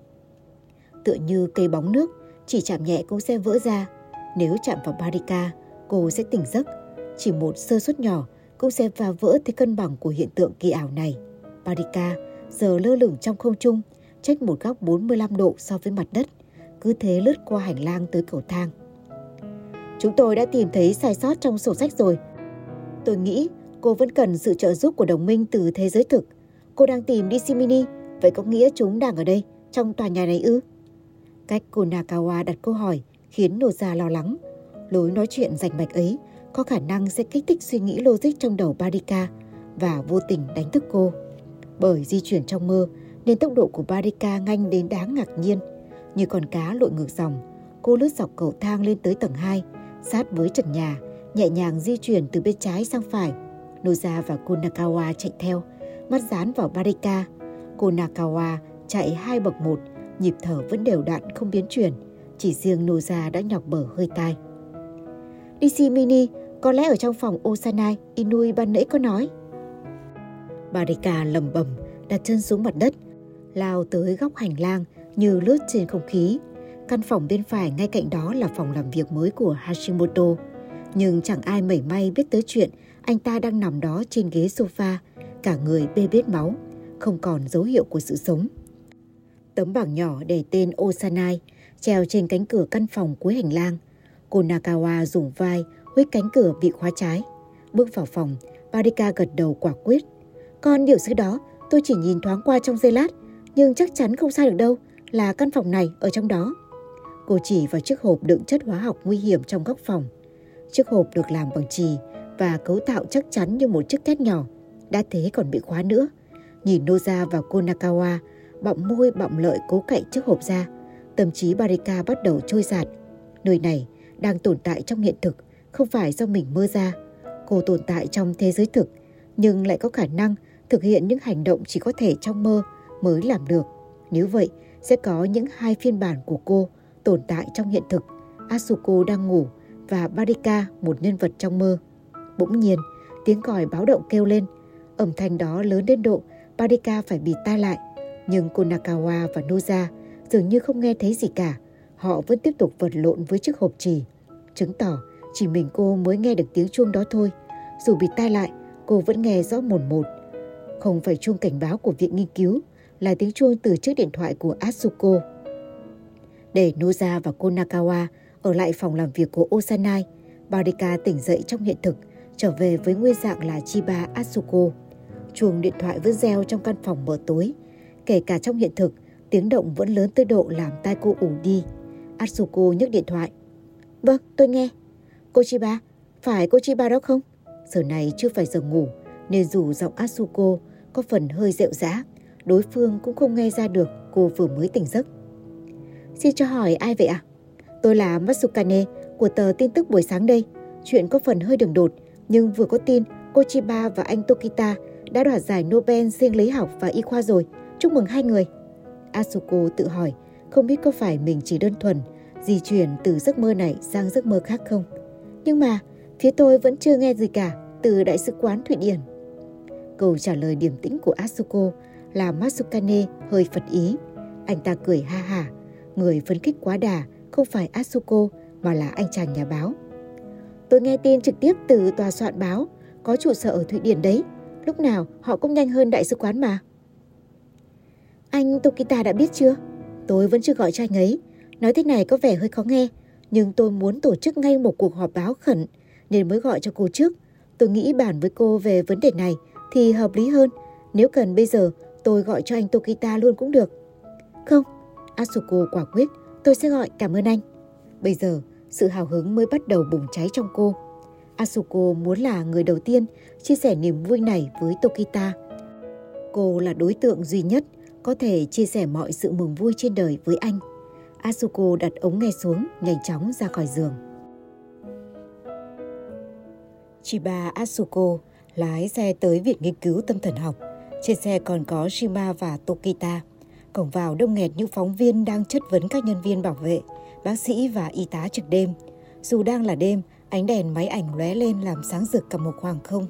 Tựa như cây bóng nước, chỉ chạm nhẹ cũng sẽ vỡ ra. Nếu chạm vào Parika, cô sẽ tỉnh giấc. Chỉ một sơ suất nhỏ cũng sẽ phá vỡ thế cân bằng của hiện tượng kỳ ảo này. Parika giờ lơ lửng trong không trung, chệch một góc bốn mươi lăm độ so với mặt đất, cứ thế lướt qua hành lang tới cầu thang. Chúng tôi đã tìm thấy sai sót trong sổ sách rồi. Tôi nghĩ cô vẫn cần sự trợ giúp của đồng minh từ thế giới thực. Cô đang tìm đê xê mini, vậy có nghĩa chúng đang ở đây, trong tòa nhà này ư? Cách Konakawa đặt câu hỏi khiến Noza lo lắng. Lối nói chuyện rành mạch ấy có khả năng sẽ kích thích suy nghĩ logic trong đầu Parika và vô tình đánh thức cô. Bởi di chuyển trong mơ nên tốc độ của Parika nhanh đến đáng ngạc nhiên. Như con cá lội ngược dòng, cô lướt dọc cầu thang lên tới tầng hai, sát với trần nhà, nhẹ nhàng di chuyển từ bên trái sang phải. Noza và Konakawa chạy theo, mắt dán vào Parika. Konakawa chạy hai bậc một, nhịp thở vẫn đều đặn không biến chuyển. Chỉ riêng Noza đã nhọc bở hơi tai. đê xê mini có lẽ ở trong phòng Osanai, Inui ban nãy có nói. Parika lầm bầm đặt chân xuống mặt đất, lao tới góc hành lang như lướt trên không khí. Căn phòng bên phải ngay cạnh đó là phòng làm việc mới của Hashimoto. Nhưng chẳng ai mảy may biết tới chuyện anh ta đang nằm đó trên ghế sofa, cả người bê bết máu, không còn dấu hiệu của sự sống. Tấm bảng nhỏ để tên Osanai treo trên cánh cửa căn phòng cuối hành lang. Konakawa dùng vai huých cánh cửa bị khóa trái. Bước vào phòng, Marika gật đầu quả quyết. Còn điều sứ đó, tôi chỉ nhìn thoáng qua trong giây lát, nhưng chắc chắn không sai được đâu, là căn phòng này ở trong đó. Cô chỉ vào chiếc hộp đựng chất hóa học nguy hiểm trong góc phòng. Chiếc hộp được làm bằng chì và cấu tạo chắc chắn như một chiếc két nhỏ, đã thế còn bị khóa nữa. Nhìn Noza và Konakawa bặm môi bặm lợi cố cậy chiếc hộp ra, tâm trí Marika bắt đầu trôi dạt. Nơi này đang tồn tại trong hiện thực, không phải do mình mơ ra. Cô tồn tại trong thế giới thực, nhưng lại có khả năng thực hiện những hành động chỉ có thể trong mơ mới làm được. Nếu vậy, sẽ có những hai phiên bản của cô tồn tại trong hiện thực. Asuko đang ngủ và Marika, một nhân vật trong mơ. Bỗng nhiên, tiếng còi báo động kêu lên. Âm thanh đó lớn đến độ Marika phải bịt tai lại. Nhưng Konakawa và Noza dường như không nghe thấy gì cả. Họ vẫn tiếp tục vật lộn với chiếc hộp chì, chứng tỏ chỉ mình cô mới nghe được tiếng chuông đó thôi. Dù bịt tai lại, cô vẫn nghe rõ mồn một. Không phải chuông cảnh báo của viện nghiên cứu, là tiếng chuông từ chiếc điện thoại của Asuko. Để Noza và Konakawa ở lại phòng làm việc của Osanai, Marika tỉnh dậy trong hiện thực, trở về với nguyên dạng là Chiba Asuko. Chuông điện thoại vẫn reo trong căn phòng mờ tối. Kể cả trong hiện thực, tiếng động vẫn lớn tới độ làm tai cô ù đi. Asuko nhấc điện thoại. Vâng, tôi nghe. Cô Chiba, phải cô Chiba đó không? Giờ này chưa phải giờ ngủ, nên dù giọng Asuko có phần hơi rệu rã, đối phương cũng không nghe ra được cô vừa mới tỉnh giấc. Xin cho hỏi ai vậy ạ? À? Tôi là Matsukane của tờ tin tức buổi sáng đây. Chuyện có phần hơi đường đột, nhưng vừa có tin cô Chiba và anh Tokita đã đoạt giải Nobel riêng lý học và y khoa rồi. Chúc mừng hai người. Asuko tự hỏi, không biết có phải mình chỉ đơn thuần di chuyển từ giấc mơ này sang giấc mơ khác không? Nhưng mà phía tôi vẫn chưa nghe gì cả từ Đại sứ quán Thụy Điển. Câu trả lời điềm tĩnh của Asuko làm Matsukane hơi phật ý. Anh ta cười ha hả. Người phấn khích quá đà không phải Asuko mà là anh chàng nhà báo. Tôi nghe tin trực tiếp từ tòa soạn báo, có trụ sở ở Thụy Điển đấy. Lúc nào họ cũng nhanh hơn đại sứ quán mà. Anh Tokita đã biết chưa? Tôi vẫn chưa gọi cho anh ấy. Nói thế này có vẻ hơi khó nghe, nhưng tôi muốn tổ chức ngay một cuộc họp báo khẩn nên mới gọi cho cô trước. Tôi nghĩ bàn với cô về vấn đề này thì hợp lý hơn. Nếu cần bây giờ tôi gọi cho anh Tokita luôn cũng được. Không, Asuko quả quyết, tôi sẽ gọi, cảm ơn anh. Bây giờ sự hào hứng mới bắt đầu bùng cháy trong cô. Asuko muốn là người đầu tiên chia sẻ niềm vui này với Tokita. Cô là đối tượng duy nhất có thể chia sẻ mọi sự mừng vui trên đời với anh. Asuko đặt ống nghe xuống, nhanh chóng ra khỏi giường. Chiba Asuko lái xe tới Viện Nghiên cứu Tâm thần học. Trên xe còn có Shima và Tokita. Cổng vào đông nghẹt những phóng viên đang chất vấn các nhân viên bảo vệ, bác sĩ và y tá trực đêm. Dù đang là đêm, ánh đèn máy ảnh lóe lên làm sáng rực cả một khoảng không.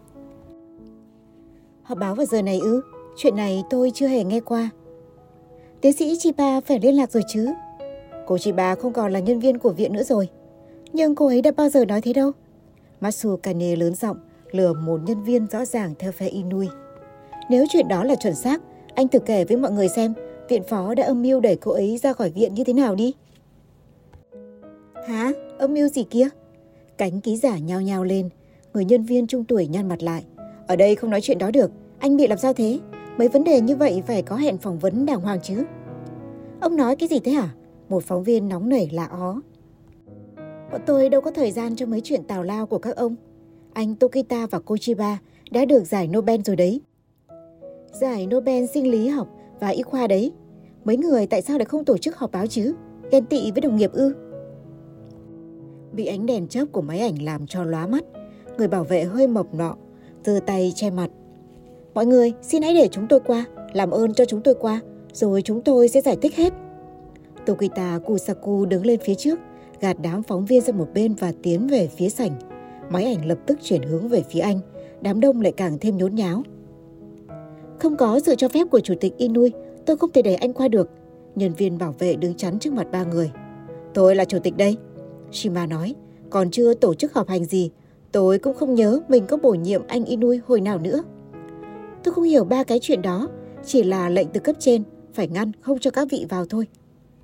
Họp báo vào giờ này ư? Chuyện này tôi chưa hề nghe qua. Tiến sĩ Chiba phải liên lạc rồi chứ? Cô Chiba không còn là nhân viên của viện nữa rồi. Nhưng cô ấy đã bao giờ nói thế đâu. Matsukane lớn giọng lừa một nhân viên rõ ràng theo phe Inui. Nếu chuyện đó là chuẩn xác, anh thử kể với mọi người xem viện phó đã âm mưu đẩy cô ấy ra khỏi viện như thế nào đi. Hả? Âm mưu gì kia? Cánh ký giả nhao nhao lên. Người nhân viên trung tuổi nhăn mặt lại. Ở đây không nói chuyện đó được. Anh bị làm sao thế? Mấy vấn đề như vậy phải có hẹn phỏng vấn đàng hoàng chứ. Ông nói cái gì thế hả? Một phóng viên nóng nảy lạ ó. Bọn tôi đâu có thời gian cho mấy chuyện tào lao của các ông. Anh Tokita và cô Chiba đã được giải Nobel rồi đấy. Giải Nobel sinh lý học và y khoa đấy. Mấy người tại sao lại không tổ chức họp báo chứ? Ghen tị với đồng nghiệp ư? Bị ánh đèn chớp của máy ảnh làm cho lóa mắt. Người bảo vệ hơi mập nọ giơ tay che mặt. Mọi người xin hãy để chúng tôi qua. Làm ơn cho chúng tôi qua. Rồi chúng tôi sẽ giải thích hết. Tokita Kusaku đứng lên phía trước, gạt đám phóng viên ra một bên và tiến về phía sảnh. Máy ảnh lập tức chuyển hướng về phía anh. Đám đông lại càng thêm nhốn nháo. Không có sự cho phép của chủ tịch Inui, tôi không thể để anh qua được. Nhân viên bảo vệ đứng chắn trước mặt ba người. Tôi là chủ tịch đây, Shima nói. Còn chưa tổ chức họp hành gì. Tôi cũng không nhớ mình có bổ nhiệm anh Inui hồi nào nữa. Tôi không hiểu ba cái chuyện đó. Chỉ là lệnh từ cấp trên. phải ngăn không cho các vị vào thôi.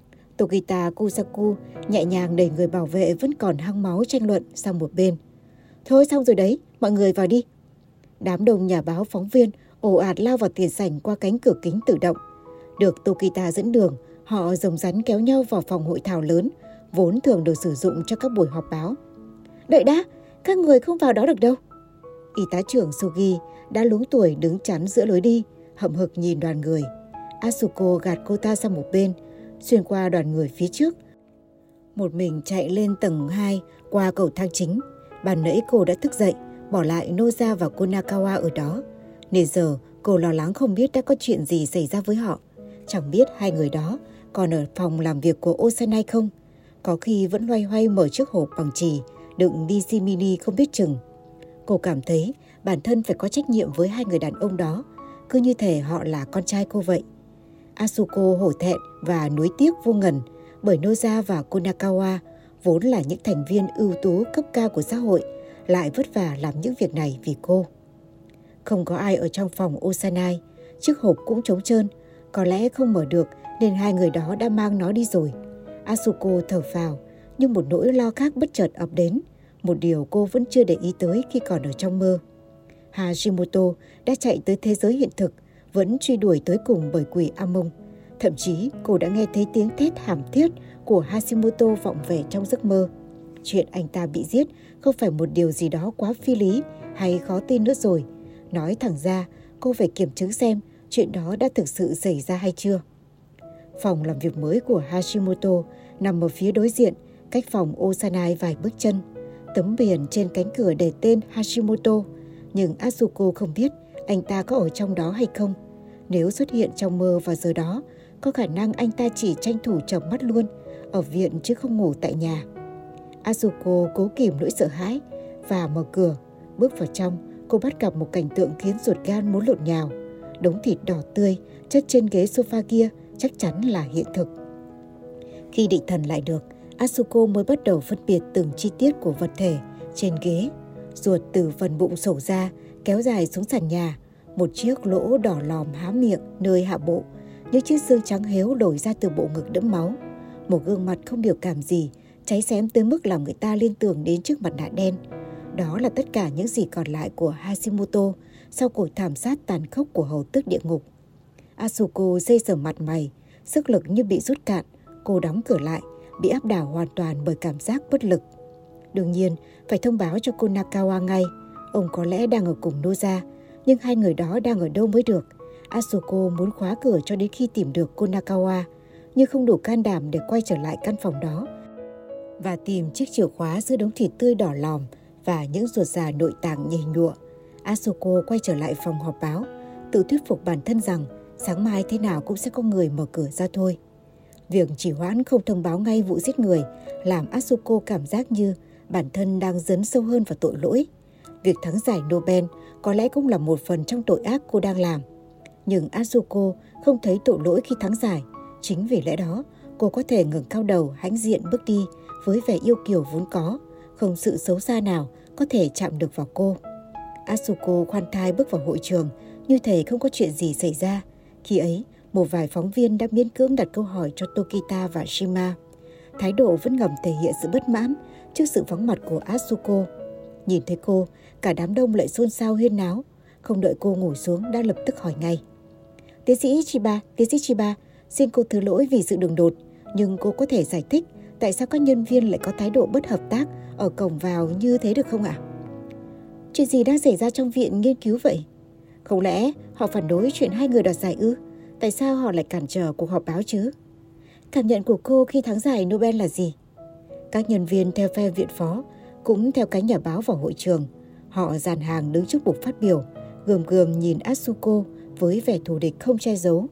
Tokita Kusaku nhẹ nhàng đẩy người bảo vệ vẫn còn hăng máu tranh luận sang một bên. Thôi xong rồi đấy, mọi người vào đi. Đám đông nhà báo phóng viên ồ ạt lao vào tiền sảnh qua cánh cửa kính tự động. Được Tokita dẫn đường, họ rồng rắn kéo nhau vào phòng hội thảo lớn, vốn thường được sử dụng cho các buổi họp báo. Đợi đã, các người không vào đó được đâu. Y tá trưởng Sugi đã luống tuổi đứng chắn giữa lối đi, hậm hực nhìn đoàn người. Asuko gạt cô ta sang một bên, xuyên qua đoàn người phía trước. Một mình chạy lên tầng hai qua cầu thang chính. Ban nãy cô đã thức dậy, bỏ lại Noza và Konakawa ở đó. Nên giờ cô lo lắng không biết đã có chuyện gì xảy ra với họ. Chẳng biết hai người đó còn ở phòng làm việc của Osanai không. Có khi vẫn loay hoay mở chiếc hộp bằng chì đựng đê xê mini không biết chừng. Cô cảm thấy bản thân phải có trách nhiệm với hai người đàn ông đó, cứ như thể họ là con trai cô vậy. Asuko hổ thẹn và nuối tiếc vô ngần bởi Noza và Konakawa vốn là những thành viên ưu tú cấp cao của xã hội, lại vất vả làm những việc này vì cô. Không có ai ở trong phòng Osanai, chiếc hộp cũng trống trơn, có lẽ không mở được nên hai người đó đã mang nó đi rồi. Asuko thở phào, nhưng một nỗi lo khác bất chợt ập đến, một điều cô vẫn chưa để ý tới khi còn ở trong mơ. Hashimoto đã chạy tới thế giới hiện thực, vẫn truy đuổi tới cùng bởi quỷ Amon. Thậm chí cô đã nghe thấy tiếng thét thảm thiết của Hashimoto vọng về trong giấc mơ. Chuyện anh ta bị giết không phải một điều gì đó quá phi lý hay khó tin nữa rồi. Nói thẳng ra, cô phải kiểm chứng xem chuyện đó đã thực sự xảy ra hay chưa. Phòng làm việc mới của Hashimoto nằm ở phía đối diện, cách phòng Osanai vài bước chân. Tấm biển trên cánh cửa để tên Hashimoto, nhưng Asuko không biết anh ta có ở trong đó hay không. Nếu xuất hiện trong mơ vào giờ đó, có khả năng anh ta chỉ tranh thủ chợp mắt luôn, ở viện chứ không ngủ tại nhà. Asuko cố kìm nỗi sợ hãi và mở cửa. Bước vào trong, cô bắt gặp một cảnh tượng khiến ruột gan muốn lộn nhào. Đống thịt đỏ tươi chất trên ghế sofa kia chắc chắn là hiện thực. Khi định thần lại được, Asuko mới bắt đầu phân biệt từng chi tiết của vật thể trên ghế. Ruột từ phần bụng sổ ra, kéo dài xuống sàn nhà. Một chiếc lỗ đỏ lòm há miệng nơi hạ bộ, những chiếc xương trắng héo đổi ra từ bộ ngực đẫm máu. Một gương mặt không biểu cảm gì, cháy xém tới mức làm người ta liên tưởng đến chiếc mặt nạ đen. Đó là tất cả những gì còn lại của Hashimoto sau cuộc thảm sát tàn khốc của hầu tước địa ngục. Asuko dây sờ mặt mày, sức lực như bị rút cạn. Cô đóng cửa lại, bị áp đảo hoàn toàn bởi cảm giác bất lực. Đương nhiên, phải thông báo cho Konakawa ngay. Ông có lẽ đang ở cùng Noza, nhưng hai người đó đang ở đâu mới được. Asuko muốn khóa cửa cho đến khi tìm được Konakawa, nhưng không đủ can đảm để quay trở lại căn phòng đó và tìm chiếc chìa khóa giữa đống thịt tươi đỏ lòm và những ruột già nội tạng nhầy nhụa. Asuko quay trở lại phòng họp báo, tự thuyết phục bản thân rằng sáng mai thế nào cũng sẽ có người mở cửa ra thôi. Việc chỉ hoãn không thông báo ngay vụ giết người làm Asuko cảm giác như bản thân đang dấn sâu hơn vào tội lỗi. Việc thắng giải Nobel có lẽ cũng là một phần trong tội ác cô đang làm. Nhưng Asuko không thấy tội lỗi khi thắng giải. Chính vì lẽ đó, cô có thể ngẩng cao đầu hãnh diện bước đi với vẻ yêu kiều vốn có, không sự xấu xa nào có thể chạm được vào cô. Asuko khoan thai bước vào hội trường như thể không có chuyện gì xảy ra. Khi ấy, một vài phóng viên đã miễn cưỡng đặt câu hỏi cho Tokita và Shima. Thái độ vẫn ngầm thể hiện sự bất mãn trước sự vắng mặt của Asuko. Nhìn thấy cô, cả đám đông lại xôn xao huyên náo. Không đợi cô ngồi xuống đã lập tức hỏi ngay. Tiến sĩ Chiba, tiến sĩ Chiba, xin cô thứ lỗi vì sự đường đột, nhưng cô có thể giải thích tại sao các nhân viên lại có thái độ bất hợp tác ở cổng vào như thế được không ạ? Chuyện gì đang xảy ra trong viện nghiên cứu vậy? Không lẽ họ phản đối chuyện hai người đoạt giải ư? Tại sao họ lại cản trở cuộc họp báo chứ? Cảm nhận của cô khi thắng giải Nobel là gì? Các nhân viên theo phe viện phó cũng theo cánh nhà báo vào hội trường. Họ dàn hàng đứng trước bục phát biểu, gườm gườm nhìn Asuko với vẻ thù địch không che giấu.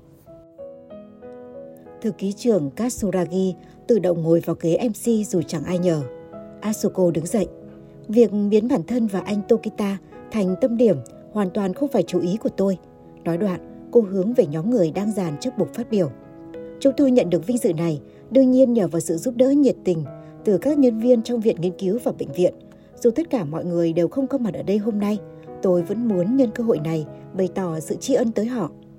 Thư ký trưởng Katsuragi tự động ngồi vào ghế em xê dù chẳng ai nhờ. Asuko đứng dậy. Việc biến bản thân và anh Tokita thành tâm điểm hoàn toàn không phải chú ý của tôi. Nói đoạn, cô hướng về nhóm người đang dàn trước bục phát biểu. Chúng tôi nhận được vinh dự này đương nhiên nhờ vào sự giúp đỡ nhiệt tình từ các nhân viên trong viện nghiên cứu và bệnh viện. Dù tất cả mọi người đều không có mặt ở đây hôm nay, tôi vẫn muốn nhân cơ hội này bày tỏ sự tri ân tới họ.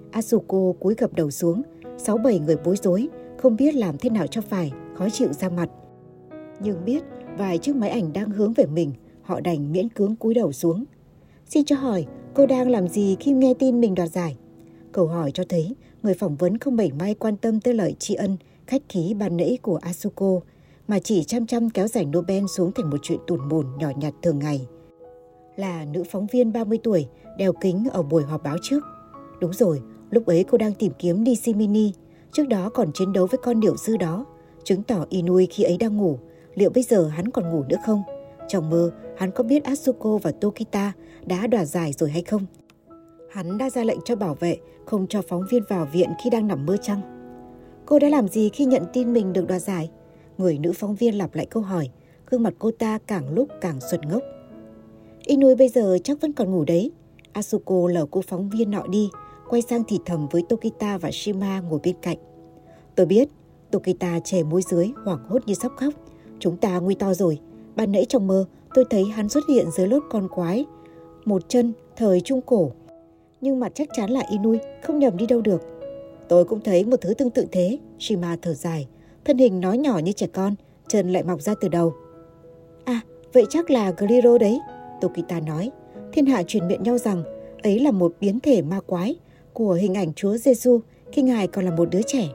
Asuko cúi gập đầu xuống, sáu bảy người bối rối, không biết làm thế nào cho phải, khó chịu ra mặt. Nhưng biết vài chiếc máy ảnh đang hướng về mình, họ đành miễn cưỡng cúi đầu xuống. Xin cho hỏi, cô đang làm gì khi nghe tin mình đoạt giải? Câu hỏi cho thấy người phỏng vấn không mảy may quan tâm tới lời tri ân, khách khí ban nãy của Asuko, mà chỉ chăm chăm kéo giải Nobel xuống thành một chuyện tủn mồn nhỏ nhặt thường ngày. Là nữ phóng viên ba mươi tuổi, đeo kính ở buổi họp báo trước. Đúng rồi, lúc ấy cô đang tìm kiếm đê xê Mini, trước đó còn chiến đấu với con điểu dư đó, chứng tỏ Inui khi ấy đang ngủ. Liệu bây giờ hắn còn ngủ nữa không? Trong mơ, hắn có biết Asuko và Tokita đã đoạt giải rồi hay không? Hắn đã ra lệnh cho bảo vệ không cho phóng viên vào viện khi đang nằm mơ chăng? Cô đã làm gì khi nhận tin mình được đoạt giải? Người nữ phóng viên lặp lại câu hỏi, gương mặt cô ta càng lúc càng xuẩn ngốc. Inui bây giờ chắc vẫn còn ngủ đấy. Asuko lờ cô phóng viên nọ đi, quay sang thì thầm với Tokita và Shima ngồi bên cạnh. Tôi biết. Tokita chề môi dưới, hoảng hốt như sắp khóc. Chúng ta nguy to rồi. Ban nãy trong mơ, tôi thấy hắn xuất hiện dưới lốt con quái một chân thời Trung Cổ. Nhưng mặt chắc chắn là Inui, không nhầm đi đâu được. Tôi cũng thấy một thứ tương tự thế. Shima thở dài. Thân hình nó nhỏ như trẻ con, chân lại mọc ra từ đầu. À, vậy chắc là Gliro đấy, Tokita nói. Thiên hạ truyền miệng nhau rằng ấy là một biến thể ma quái của hình ảnh Chúa Giêsu khi Ngài còn là một đứa trẻ.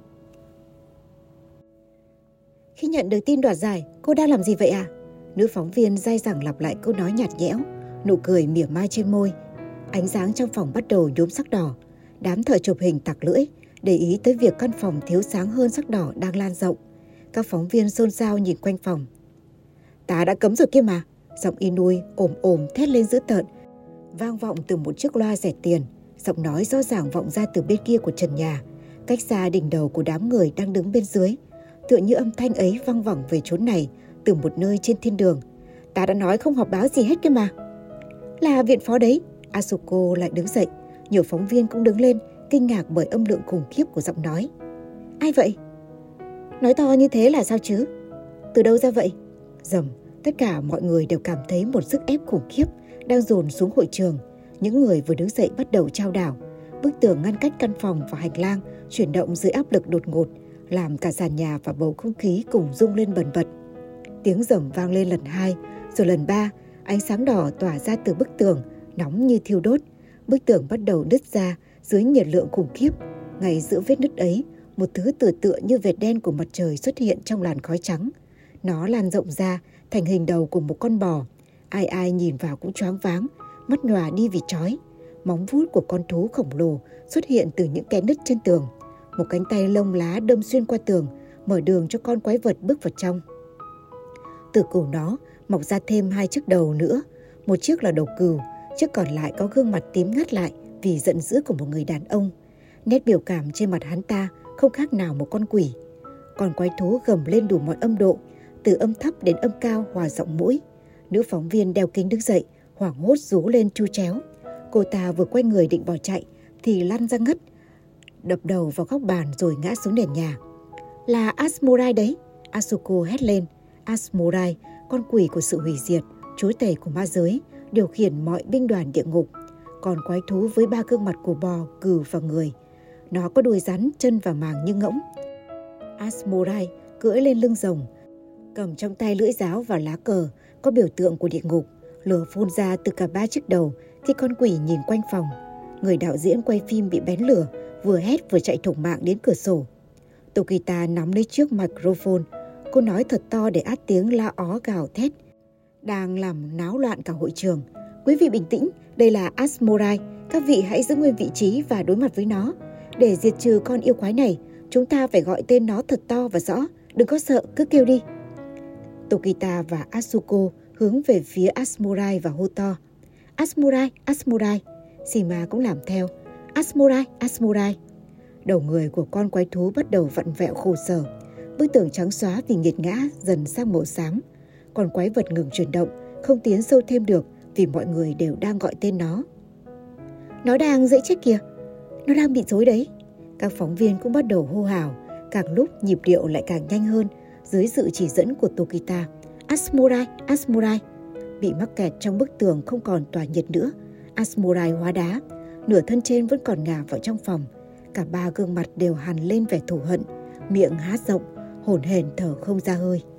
Khi nhận được tin đoạt giải, cô đang làm gì vậy à? Nữ phóng viên dai dẳng lặp lại câu nói nhạt nhẽo, nụ cười mỉa mai trên môi. Ánh sáng trong phòng bắt đầu nhuốm sắc đỏ. Đám thợ chụp hình tặc lưỡi, để ý tới việc căn phòng thiếu sáng hơn sắc đỏ đang lan rộng. Các phóng viên xôn xao nhìn quanh phòng. Ta đã cấm rồi kia mà. Giọng Inui ồm ồm thét lên dữ tợn, vang vọng từ một chiếc loa rẻ tiền. Giọng nói rõ ràng vọng ra từ bên kia của trần nhà, cách xa đỉnh đầu của đám người đang đứng bên dưới. Tựa như âm thanh ấy vang vẳng về chốn này từ một nơi trên thiên đường. Ta đã nói không họp báo gì hết kia mà. Là viện phó đấy. Asuko lại đứng dậy. Nhiều phóng viên cũng đứng lên, kinh ngạc bởi âm lượng khủng khiếp của giọng nói. Ai vậy? Nói to như thế là sao chứ? Từ đâu ra vậy? Rầm, tất cả mọi người đều cảm thấy một sức ép khủng khiếp đang dồn xuống hội trường. Những người vừa đứng dậy bắt đầu chao đảo. Bức tường ngăn cách căn phòng và hành lang chuyển động dưới áp lực đột ngột, làm cả sàn nhà và bầu không khí cùng rung lên bần bật. Tiếng rầm vang lên lần hai, rồi lần ba. Ánh sáng đỏ tỏa ra từ bức tường, nóng như thiêu đốt. Bức tường bắt đầu nứt ra dưới nhiệt lượng khủng khiếp. Ngay giữa vết nứt ấy, một thứ tựa tựa như vệt đen của mặt trời xuất hiện trong làn khói trắng. Nó lan rộng ra thành hình đầu của một con bò. Ai ai nhìn vào cũng choáng váng, mắt nhòa đi vì chói. Móng vuốt của con thú khổng lồ xuất hiện từ những kẽ nứt trên tường. Một cánh tay lông lá đâm xuyên qua tường, mở đường cho con quái vật bước vào trong. Từ cổ nó mọc ra thêm hai chiếc đầu nữa. Một chiếc là đầu cừu, chiếc còn lại có gương mặt tím ngắt lại vì giận dữ của một người đàn ông. Nét biểu cảm trên mặt hắn ta không khác nào một con quỷ. Con quái thú gầm lên đủ mọi âm độ, từ âm thấp đến âm cao hòa giọng mũi. Nữ phóng viên đeo kính đứng dậy, hoảng hốt rú lên chu chéo. Cô ta vừa quay người định bỏ chạy thì lăn ra ngất, đập đầu vào góc bàn rồi ngã xuống nền nhà. Là Asmurai đấy, Asuko hét lên. Asmurai, con quỷ của sự hủy diệt, chúa tể của ma giới, điều khiển mọi binh đoàn địa ngục. Còn quái thú với ba gương mặt của bò, cừu và người. Nó có đuôi rắn, chân và màng như ngỗng. Asmurai cưỡi lên lưng rồng, cầm trong tay lưỡi giáo và lá cờ có biểu tượng của địa ngục. Lửa phun ra từ cả ba chiếc đầu khi con quỷ nhìn quanh phòng. Người đạo diễn quay phim bị bén lửa, vừa hét vừa chạy thục mạng đến cửa sổ. Tokita nắm lấy chiếc microphone. Cô nói thật to để át tiếng la ó gào thét đang làm náo loạn cả hội trường. Quý vị bình tĩnh, đây là Asmurai. Các vị hãy giữ nguyên vị trí và đối mặt với nó. Để diệt trừ con yêu quái này, chúng ta phải gọi tên nó thật to và rõ. Đừng có sợ, cứ kêu đi. Tokita và Asuko hướng về phía Asmurai và hô to. Asmurai, Asmurai. Shima cũng làm theo. Asmurai, Asmurai. Đầu người của con quái thú bắt đầu vặn vẹo khổ sở. Bức tường trắng xóa vì nghiệt ngã dần sang màu xám. Con quái vật ngừng chuyển động, không tiến sâu thêm được vì mọi người đều đang gọi tên nó. Nó đang dãy chết kìa. Nó đang bị rối đấy. Các phóng viên cũng bắt đầu hô hào. Càng lúc nhịp điệu lại càng nhanh hơn dưới sự chỉ dẫn của Tokita. Asmurai, Asmurai. Bị mắc kẹt trong bức tường không còn tỏa nhiệt nữa, Asmurai hóa đá. Nửa thân trên vẫn còn ngả vào trong phòng. Cả ba gương mặt đều hằn lên vẻ thù hận, miệng há rộng, hổn hển thở không ra hơi.